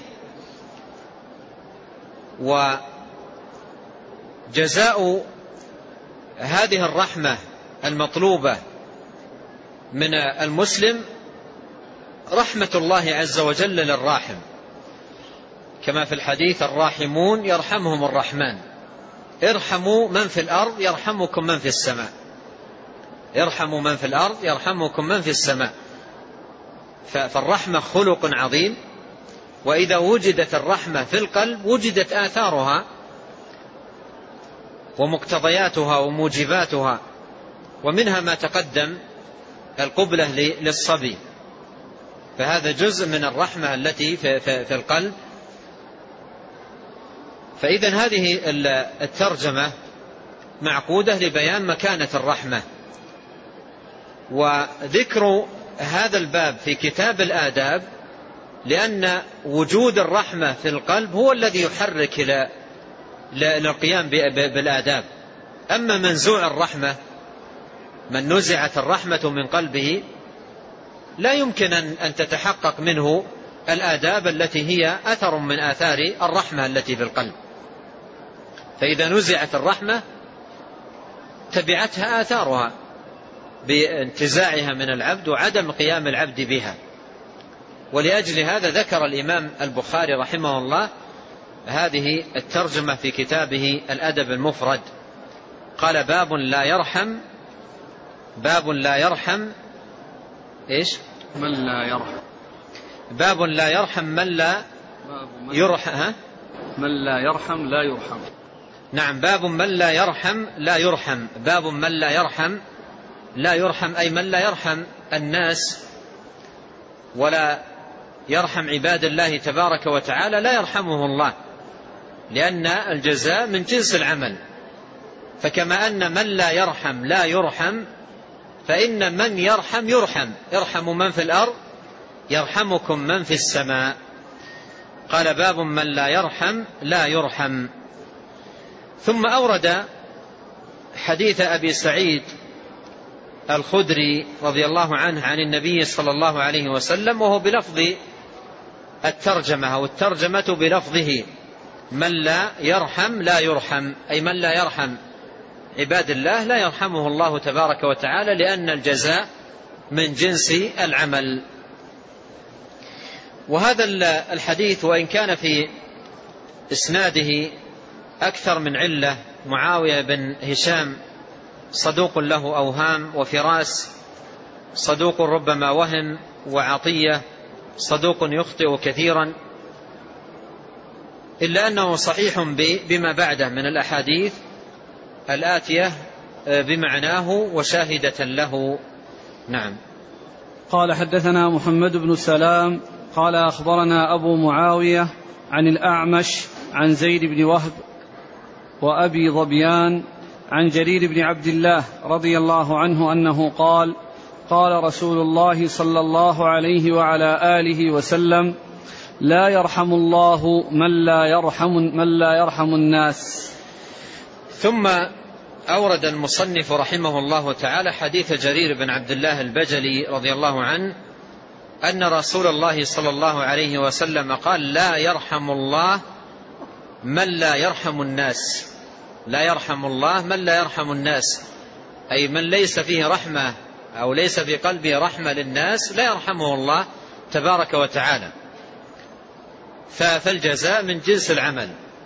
وجزاء هذه الرحمة المطلوبة من المسلم رحمة الله عز وجل للراحم، كما في الحديث: الراحمون يرحمهم الرحمن، ارحموا من في الأرض يرحمكم من في السماء، ارحموا من في الأرض يرحمكم من في السماء. فالرحمة خلق عظيم، وإذا وجدت الرحمة في القلب وجدت آثارها ومقتضياتها وموجباتها، ومنها ما تقدم القبلة للصبي، فهذا جزء من الرحمة التي في القلب. فإذا هذه الترجمة معقودة لبيان مكانة الرحمة، وذكر هذا الباب في كتاب الآداب لأن وجود الرحمة في القلب هو الذي يحرك إلى للقيام بالآداب. أما منزوع الرحمة، من نزعت الرحمة من قلبه، لا يمكن أن تتحقق منه الآداب التي هي أثر من آثار الرحمة التي في القلب. فإذا نزعت الرحمة تبعتها آثارها بانتزاعها من العبد وعدم قيام العبد بها. ولأجل هذا ذكر الإمام البخاري رحمه الله هذه الترجمة في كتابه الأدب المفرد. قال: باب لا يرحم باب لا يرحم إيش من لا يرحم باب لا يرحم من لا يرحم من لا يرحم لا يرحم. نعم، باب من لا يرحم لا يرحم. باب من لا يرحم لا يرحم، أي من لا يرحم الناس ولا يرحم عباد الله تبارك وتعالى لا يرحمه الله، لأن الجزاء من جنس العمل. فكما أن من لا يرحم لا يرحم، فإن من يرحم يرحم. ارحموا من في الأرض يرحمكم من في السماء. قال: باب من لا يرحم لا يرحم. ثم أورد حديث أبي سعيد الخدري رضي الله عنه عن النبي صلى الله عليه وسلم، وهو بلفظ الترجمة أو الترجمة بلفظه: من لا يرحم لا يرحم، أي من لا يرحم عباد الله لا يرحمه الله تبارك وتعالى، لأن الجزاء من جنس العمل. وهذا الحديث وإن كان في إسناده أكثر من علة، معاوية بن هشام صدوق له أوهام، وفراس صدوق ربما وهم، وعطية صدوق يخطئ كثيرا، إلا أنه صحيح بما بعده من الأحاديث الآتية بمعناه وشاهدة له. نعم. قال: حدثنا محمد بن سلام قال: أخبرنا أبو معاوية عن الأعمش عن زيد بن وهب وأبي ظبيان عن جرير بن عبد الله رضي الله عنه أنه قال: قال رسول الله صلى الله عليه وعلى آله وسلم: لا يرحم الله من لا يرحم من لا يرحم الناس. ثم أورد المصنف رحمه الله تعالى حديث جرير بن عبد الله البجلي رضي الله عنه أن رسول الله صلى الله عليه وسلم قال: لا يرحم الله من لا يرحم الناس. لا يرحم الله من لا يرحم الناس، أي من ليس فيه رحمة أو ليس في قلبه رحمة للناس لا يرحمه الله تبارك وتعالى. فالجزاء من جنس العمل،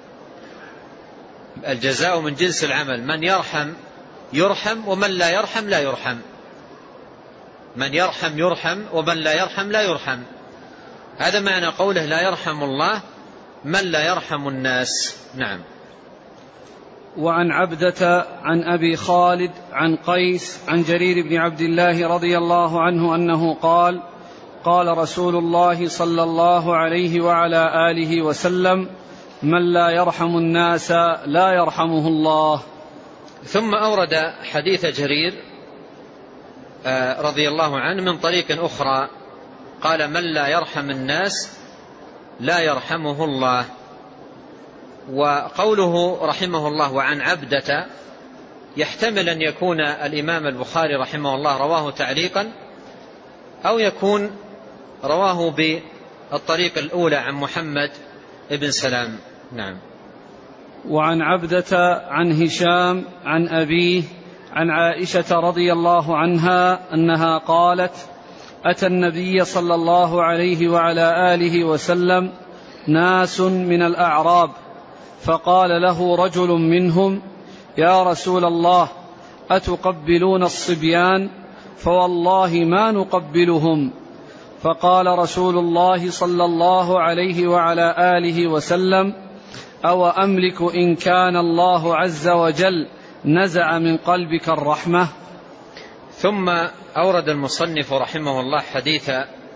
الجزاء من جنس العمل، من يرحم يرحم ومن لا يرحم لا يرحم، من يرحم يرحم ومن لا يرحم لا يرحم. هذا معنى قوله لا يرحم الله من لا يرحم الناس. نعم. وعن عبدة عن أبي خالد عن قيس عن جرير بن عبد الله رضي الله عنه أنه قال: قال رسول الله صلى الله عليه وعلى آله وسلم: من لا يرحم الناس لا يرحمه الله. ثم أورد حديث جرير رضي الله عنه من طريق أخرى، قال: من لا يرحم الناس لا يرحمه الله. وقوله رحمه الله وعن عبدة يحتمل أن يكون الإمام البخاري رحمه الله رواه تعليقا، أو يكون رواه بالطريق الأولى عن محمد ابن سلام. نعم. وعن عبدة عن هشام عن أبيه عن عائشة رضي الله عنها أنها قالت: أتى النبي صلى الله عليه وعلى آله وسلم ناس من الأعراب، فقال له رجل منهم: يا رسول الله، أتقبلون الصبيان؟ فوالله ما نقبلهم. فقال رسول الله صلى الله عليه وعلى آله وسلم: أو أملك إن كان الله عز وجل نزع من قلبك الرحمة. ثم أورد المصنف رحمه الله حديث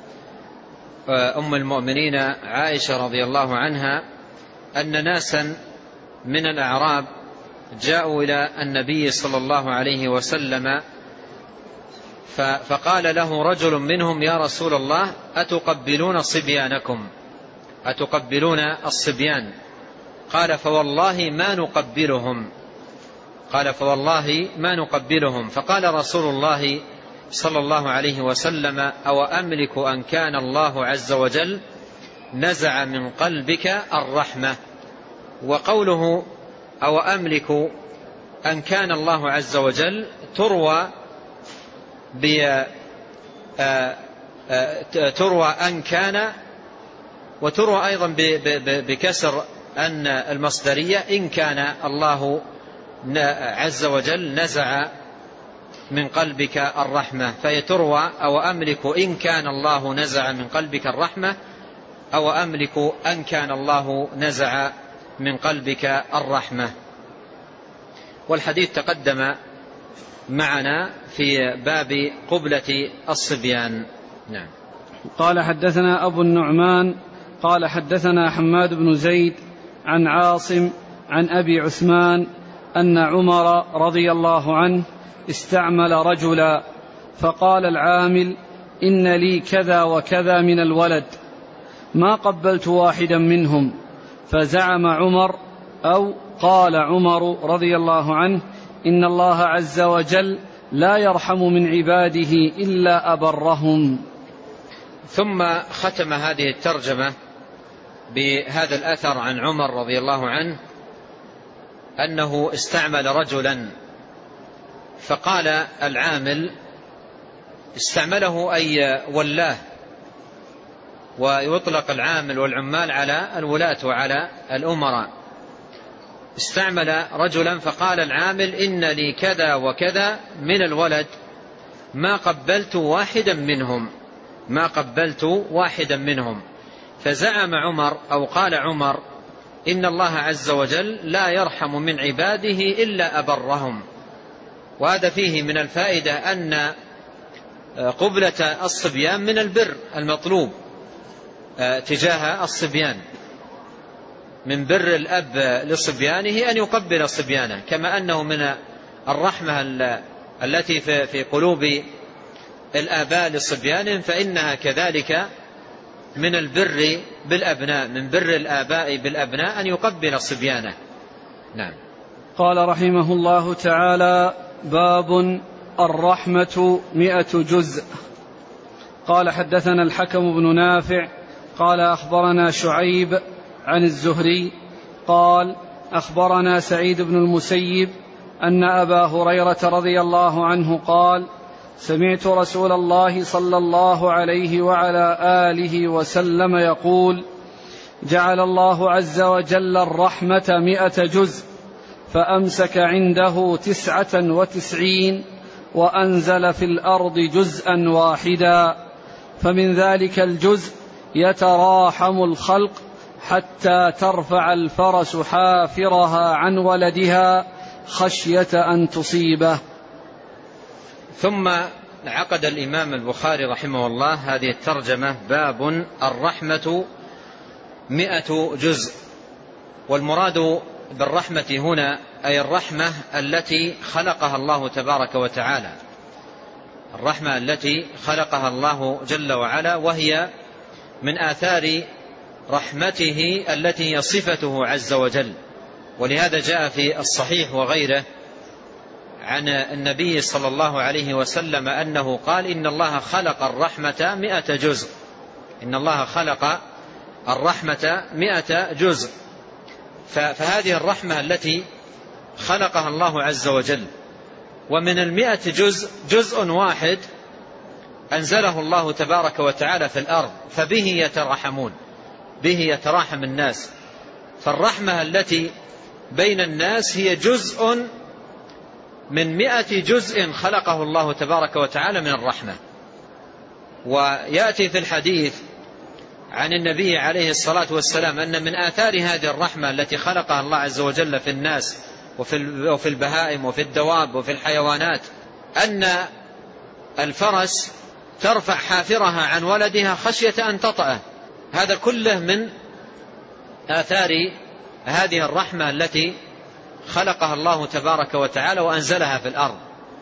أم المؤمنين عائشة رضي الله عنها أن ناسا من الأعراب جاءوا إلى النبي صلى الله عليه وسلم، فقال له رجل منهم: يا رسول الله، أتقبلون صبيانكم؟ أتقبلون الصبيان؟ قال: فوالله ما نقبلهم. قال: فوالله ما نقبلهم. فقال رسول الله صلى الله عليه وسلم: أو أملك أن كان الله عز وجل نزع من قلبك الرحمة. وقوله أو أملك أن كان الله عز وجل تروى تروى أن كان، وتروى أيضا بكسر أن المصدرية إن كان الله عز وجل نزع من قلبك الرحمة، فهي تروى أو أملك إن كان الله نزع من قلبك الرحمة، أو أملك أن كان الله نزع من قلبك الرحمة. والحديث تقدم معنا في باب قبلة الصبيان. نعم. قال: حدثنا أبو النعمان قال حدثنا حماد بن زيد عن عاصم عن أبي عثمان أن عمر رضي الله عنه استعمل رجلا، فقال العامل: إن لي كذا وكذا من الولد، ما قبلت واحدا منهم. فزعم عمر أو قال عمر رضي الله عنه: إن الله عز وجل لا يرحم من عباده إلا أبرهم. ثم ختم هذه الترجمة بهذا الأثر عن عمر رضي الله عنه أنه استعمل رجلا، فقال العامل استعمله أي ولاه، ويطلق العامل والعمال على الولاة وعلى الأمراء. استعمل رجلا فقال العامل: إن لي كذا وكذا من الولد، ما قبلت واحدا منهم، ما قبلت واحدا منهم. فزعم عمر أو قال عمر: إن الله عز وجل لا يرحم من عباده إلا أبرهم. وهذا فيه من الفائدة أن قبلة الصبيان من البر المطلوب تجاه الصبيان، من بر الأب لصبيانه أن يقبل صبيانه، كما أنه من الرحمة التي في قلوب الآباء لصبيانهم، فإنها كذلك من البر بالأبناء، من بر الآباء بالأبناء أن يقبل صبيانه. نعم. قال رحمه الله تعالى: باب الرحمة مئة جزء. قال: حدثنا الحكم بن نافع قال: أخبرنا شعيب عن الزهري قال: أخبرنا سعيد بن المسيب أن أبا هريرة رضي الله عنه قال: سمعت رسول الله صلى الله عليه وعلى آله وسلم يقول: جعل الله عز وجل الرحمة مئة جزء، فأمسك عنده تسعة وتسعين، وأنزل في الأرض جزءا واحدا، فمن ذلك الجزء يتراحم الخلق حتى ترفع الفرس حافرها عن ولدها خشية أن تصيبه. ثم عقد الإمام البخاري رحمه الله هذه الترجمة: باب الرحمة مئة جزء. والمراد بالرحمة هنا أي الرحمة التي خلقها الله تبارك وتعالى، الرحمة التي خلقها الله جل وعلا، وهي من آثار رحمته التي هي صفته عز وجل. ولهذا جاء في الصحيح وغيره عن النبي صلى الله عليه وسلم أنه قال: إن الله خلق الرحمة مئة جزء، إن الله خلق الرحمة مئة جزء. فهذه الرحمة التي خلقها الله عز وجل، ومن المئة جزء جزء واحد أنزله الله تبارك وتعالى في الأرض، فبه يتراحمون، به يتراحم الناس. فالرحمة التي بين الناس هي جزء من مئة جزء خلقه الله تبارك وتعالى من الرحمة. ويأتي في الحديث عن النبي عليه الصلاة والسلام أن من آثار هذه الرحمة التي خلقها الله عز وجل في الناس وفي البهائم وفي الدواب وفي الحيوانات أن الفرس ترفع حافرها عن ولدها خشية أن تطأه. هذا كله من آثار هذه الرحمة التي خلقها الله تبارك وتعالى وأنزلها في الأرض.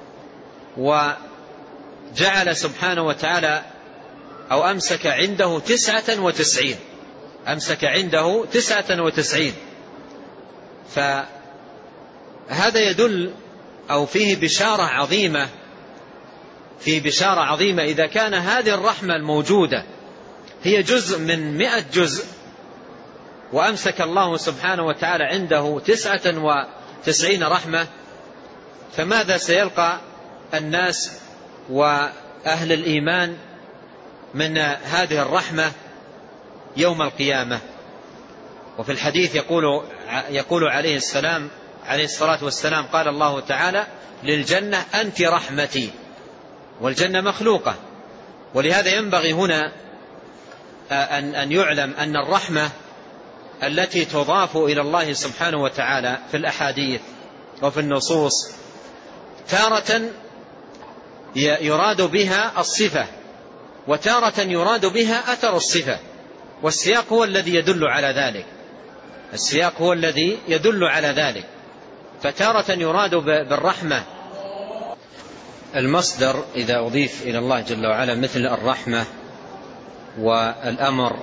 وجعل سبحانه وتعالى أو أمسك عنده تسعة وتسعين، أمسك عنده تسعة وتسعين. فهذا يدل أو فيه بشارة عظيمة، فيه بشارة عظيمة إذا كان هذه الرحمة الموجودة هي جزء من مئة جزء، وأمسك الله سبحانه وتعالى عنده تسعة وتسعين رحمة، فماذا سيلقى الناس وأهل الإيمان من هذه الرحمة يوم القيامة؟ وفي الحديث يقول, يقول عليه السلام عليه الصلاة والسلام: قال الله تعالى للجنة: أنت رحمتي. والجنة مخلوقة، ولهذا ينبغي هنا أن يعلم أن الرحمة التي تضاف إلى الله سبحانه وتعالى في الأحاديث وفي النصوص تارة يراد بها الصفة، وتارة يراد بها أثر الصفة، والسياق هو الذي يدل على ذلك، السياق هو الذي يدل على ذلك. فتارة يراد بالرحمة المصدر إذا أضيف إلى الله جل وعلا، مثل الرحمة والأمر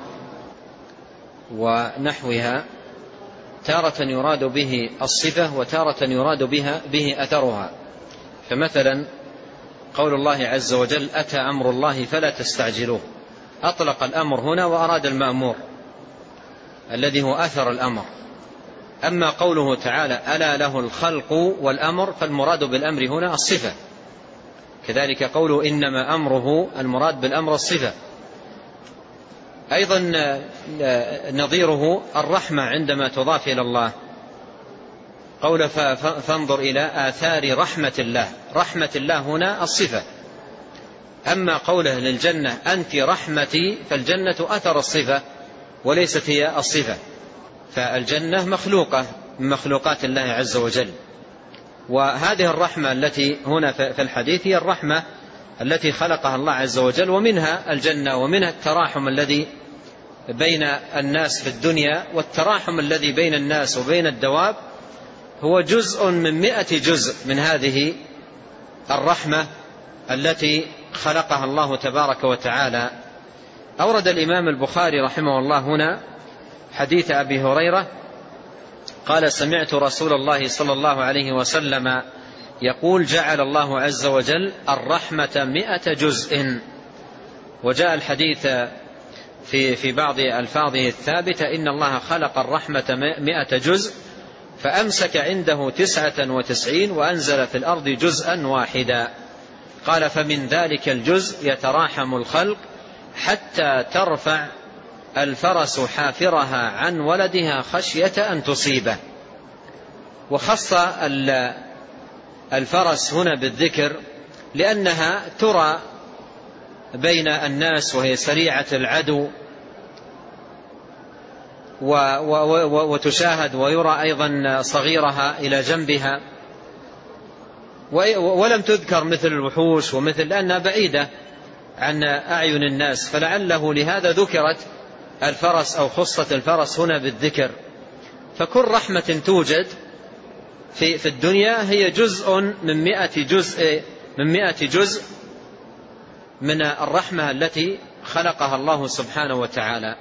ونحوها، تارة يراد به الصفة وتارة يراد بها به أثرها. فمثلا قول الله عز وجل: أتى أمر الله فلا تستعجلوه، أطلق الأمر هنا وأراد المأمور الذي هو أثر الأمر. أما قوله تعالى: ألا له الخلق والأمر، فالمراد بالأمر هنا الصفة. كذلك قوله: إنما أمره، المراد بالأمر الصفة. أيضا نظيره الرحمة عندما تضاف إلى الله، قول: فانظر إلى آثار رحمة الله، رحمة الله هنا الصفة. أما قوله للجنة: أنت رحمتي، فالجنة أثر الصفة وليست هي الصفة. فالجنة مخلوقة من مخلوقات الله عز وجل. وهذه الرحمة التي هنا في الحديث هي الرحمة التي خلقها الله عز وجل، ومنها الجنة، ومنها التراحم الذي بين الناس في الدنيا، والتراحم الذي بين الناس وبين الدواب هو جزء من مئة جزء من هذه الرحمة التي خلقها الله تبارك وتعالى. أورد الإمام البخاري رحمه الله هنا حديث أبي هريرة قال سمعت رسول الله صلى الله عليه وسلم يقول جعل الله عز وجل الرحمة مئة جزء. وجاء الحديث في في بعض ألفاظه الثابتة إن الله خلق الرحمة مئة جزء فأمسك عنده تسعة وتسعين وأنزل في الأرض جزءا واحدا. قال فمن ذلك الجزء يتراحم الخلق حتى ترفع الفرس حافرها عن ولدها خشية أن تصيبه. وخص الفرس هنا بالذكر لأنها ترى بين الناس وهي سريعة العدو، وتشاهد ويرى أيضا صغيرها إلى جنبها، ولم تذكر مثل الوحوش ومثل لأنها بعيدة عن أعين الناس، فلعله لهذا ذكرت الفرس أو خصت الفرس هنا بالذكر. فكل رحمة توجد في في الدنيا هي جزء من مئة جزء من مئة جزء من الرحمة التي خلقها الله سبحانه وتعالى.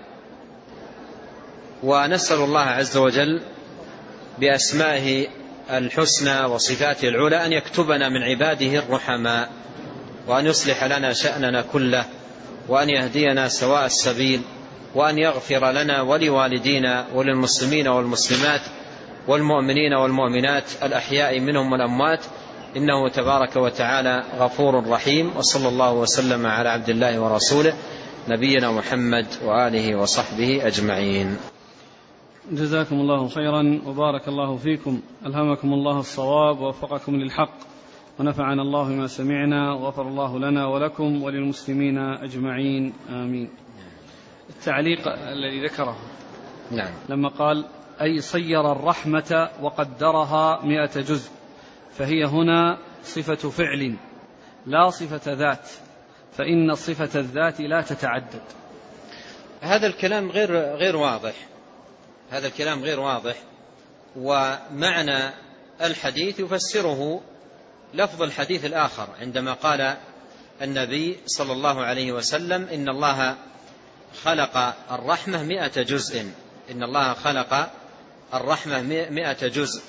ونسأل الله عز وجل بأسمائه الحسنى وصفاته العلى أن يكتبنا من عباده الرحماء، وأن يصلح لنا شأننا كله، وأن يهدينا سواء السبيل، وأن يغفر لنا ولوالدينا وللمسلمين والمسلمات والمؤمنين والمؤمنات الأحياء منهم والأموات، إنه تبارك وتعالى غفور رحيم. وصلى الله وسلم على عبد الله ورسوله نبينا محمد وآله وصحبه أجمعين. جزاكم الله خيرا وبارك الله فيكم، ألهمكم الله الصواب ووفقكم للحق، ونفعنا الله ما سمعنا، وغفر الله لنا ولكم وللمسلمين أجمعين آمين. التعليق الذي ذكره نعم. لما قال أي صير الرحمة وقدرها مئة جزء، فهي هنا صفة فعل لا صفة ذات، فإن صفة الذات لا تتعدد. هذا الكلام غير غير واضح، هذا الكلام غير واضح. ومعنى الحديث يفسره لفظ الحديث الآخر عندما قال النبي صلى الله عليه وسلم إن الله خلق الرحمة مئة جزء، إن الله خلق الرحمة مئة جزء،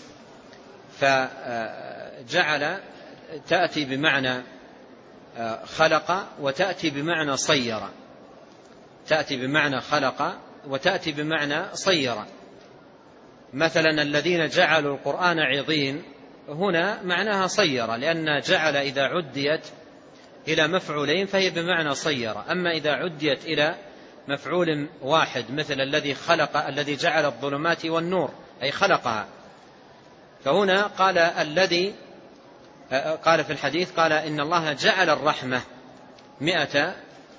فجعل تأتي بمعنى خلق وتأتي بمعنى صير، تأتي بمعنى خلق وتأتي بمعنى صير. مثلا الذين جعلوا القرآن عظيم هنا معناها صير، لأن جعل إذا عديت إلى مفعولين فهي بمعنى صير. أما إذا عديت إلى مفعول واحد مثل الذي خلق، الذي جعل الظلمات والنور أي خلقها، فهنا قال الذي قال في الحديث قال إن الله جعل الرحمة مئة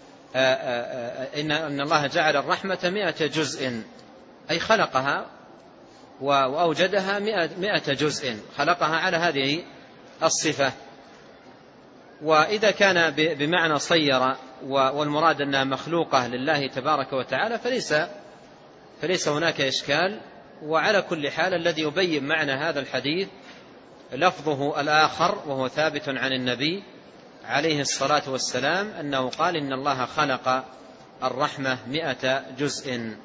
إن الله جعل الرحمة مئة جزء أي خلقها وأوجدها مئة جزء، خلقها على هذه الصفة. وإذا كان بمعنى صير والمراد أنها مخلوقة لله تبارك وتعالى فليس فليس هناك إشكال. وعلى كل حال الذي يبين معنى هذا الحديث لفظه الآخر وهو ثابت عن النبي عليه الصلاة والسلام أنه قال إن الله خلق الرحمة مئة جزء.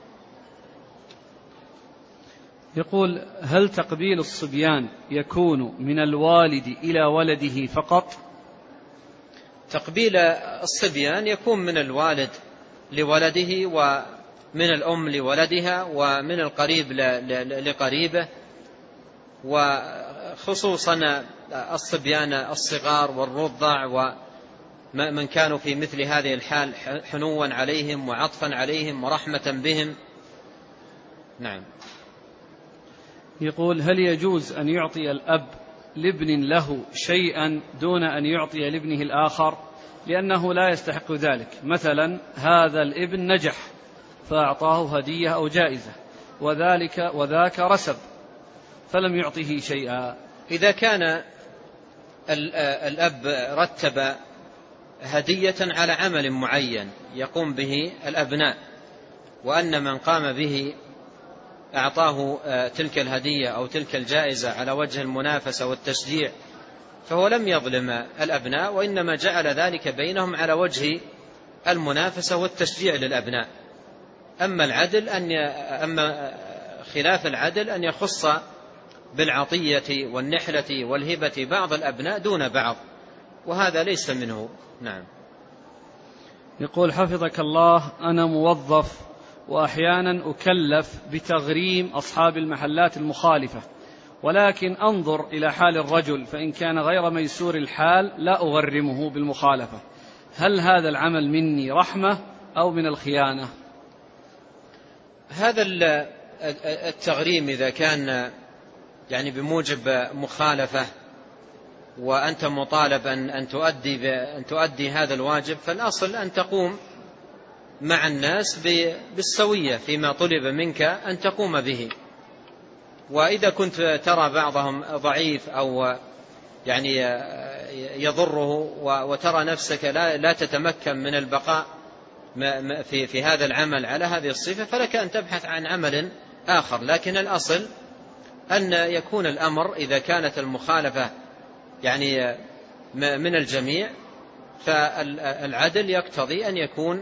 يقول هل تقبيل الصبيان يكون من الوالد إلى ولده فقط؟ تقبيل الصبيان يكون من الوالد لولده، ومن الأم لولدها، ومن القريب لقريبه، وخصوصا الصبيان الصغار والرضع ومن كانوا في مثل هذه الحال حنوا عليهم وعطفا عليهم ورحمة بهم. نعم. يقول هل يجوز أن يعطي الأب لابن له شيئا دون أن يعطي لابنه الآخر لأنه لا يستحق ذلك؟ مثلا هذا الابن نجح فأعطاه هدية أو جائزة وذلك وذاك رسب فلم يعطه شيئا. إذا كان الأب رتب هدية على عمل معين يقوم به الأبناء، وأن من قام به أعطاه تلك الهدية أو تلك الجائزة على وجه المنافسة والتشجيع، فهو لم يظلم الأبناء، وإنما جعل ذلك بينهم على وجه المنافسة والتشجيع للأبناء. أما العدل أن أما خلاف العدل أن يخص بالعطية والنحلة والهبة بعض الأبناء دون بعض، وهذا ليس منه. نعم. يقول حفظك الله: أنا موظف وأحيانا أكلف بتغريم أصحاب المحلات المخالفة، ولكن أنظر إلى حال الرجل، فإن كان غير ميسور الحال لا أغرمه بالمخالفة. هل هذا العمل مني رحمة أو من الخيانة؟ هذا التغريم إذا كان يعني بموجب مخالفة وأنت مطالب أن تؤدي, أن تؤدي هذا الواجب، فالأصل أن تقوم مع الناس بالسوية فيما طلب منك أن تقوم به. وإذا كنت ترى بعضهم ضعيف أو يعني يضره وترى نفسك لا تتمكن من البقاء في في هذا العمل على هذه الصفة، فلك أن تبحث عن عمل آخر. لكن الأصل أن يكون الأمر إذا كانت المخالفة يعني من الجميع، فالعدل يقتضي أن يكون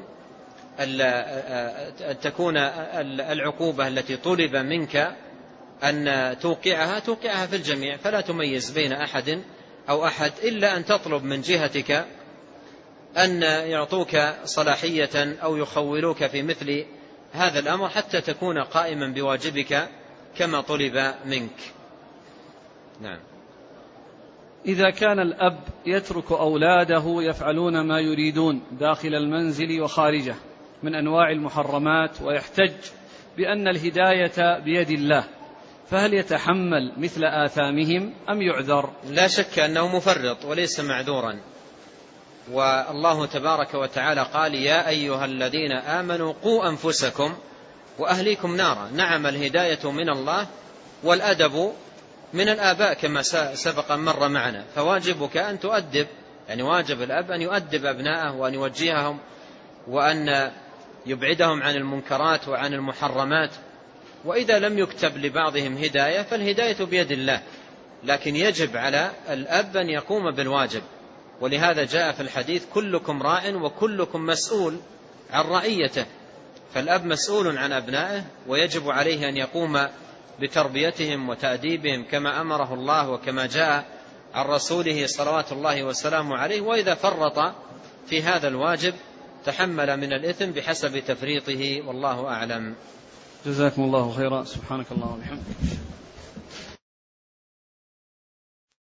أن تكون العقوبة التي طلب منك أن توقعها توقعها في الجميع، فلا تميز بين أحد أو أحد، إلا أن تطلب من جهتك أن يعطوك صلاحية أو يخولوك في مثل هذا الأمر حتى تكون قائما بواجبك كما طلب منك. نعم. إذا كان الأب يترك أولاده يفعلون ما يريدون داخل المنزل وخارجه من أنواع المحرمات ويحتج بأن الهداية بيد الله، فهل يتحمل مثل آثامهم أم يعذر؟ لا شك أنه مفرط وليس معذورا، والله تبارك وتعالى قال: يا أيها الذين آمنوا قوا أنفسكم وأهليكم نارا. نعم، الهداية من الله والأدب من الآباء كما سبق مر معنا، فواجبك أن تؤدب، يعني واجب الأب أن يؤدب أبناءه وأن يوجههم وأن يبعدهم عن المنكرات وعن المحرمات. وإذا لم يكتب لبعضهم هداية فالهداية بيد الله، لكن يجب على الأب أن يقوم بالواجب. ولهذا جاء في الحديث: كلكم راع وكلكم مسؤول عن رعيته. فالأب مسؤول عن أبنائه ويجب عليه أن يقوم بتربيتهم وتأديبهم كما أمره الله وكما جاء عن رسوله صلوات الله وسلامه عليه. وإذا فرط في هذا الواجب تحمل من الإثم بحسب تفريطه، والله أعلم. جزاكم الله خيرا. سبحانك اللهم وبحمدك.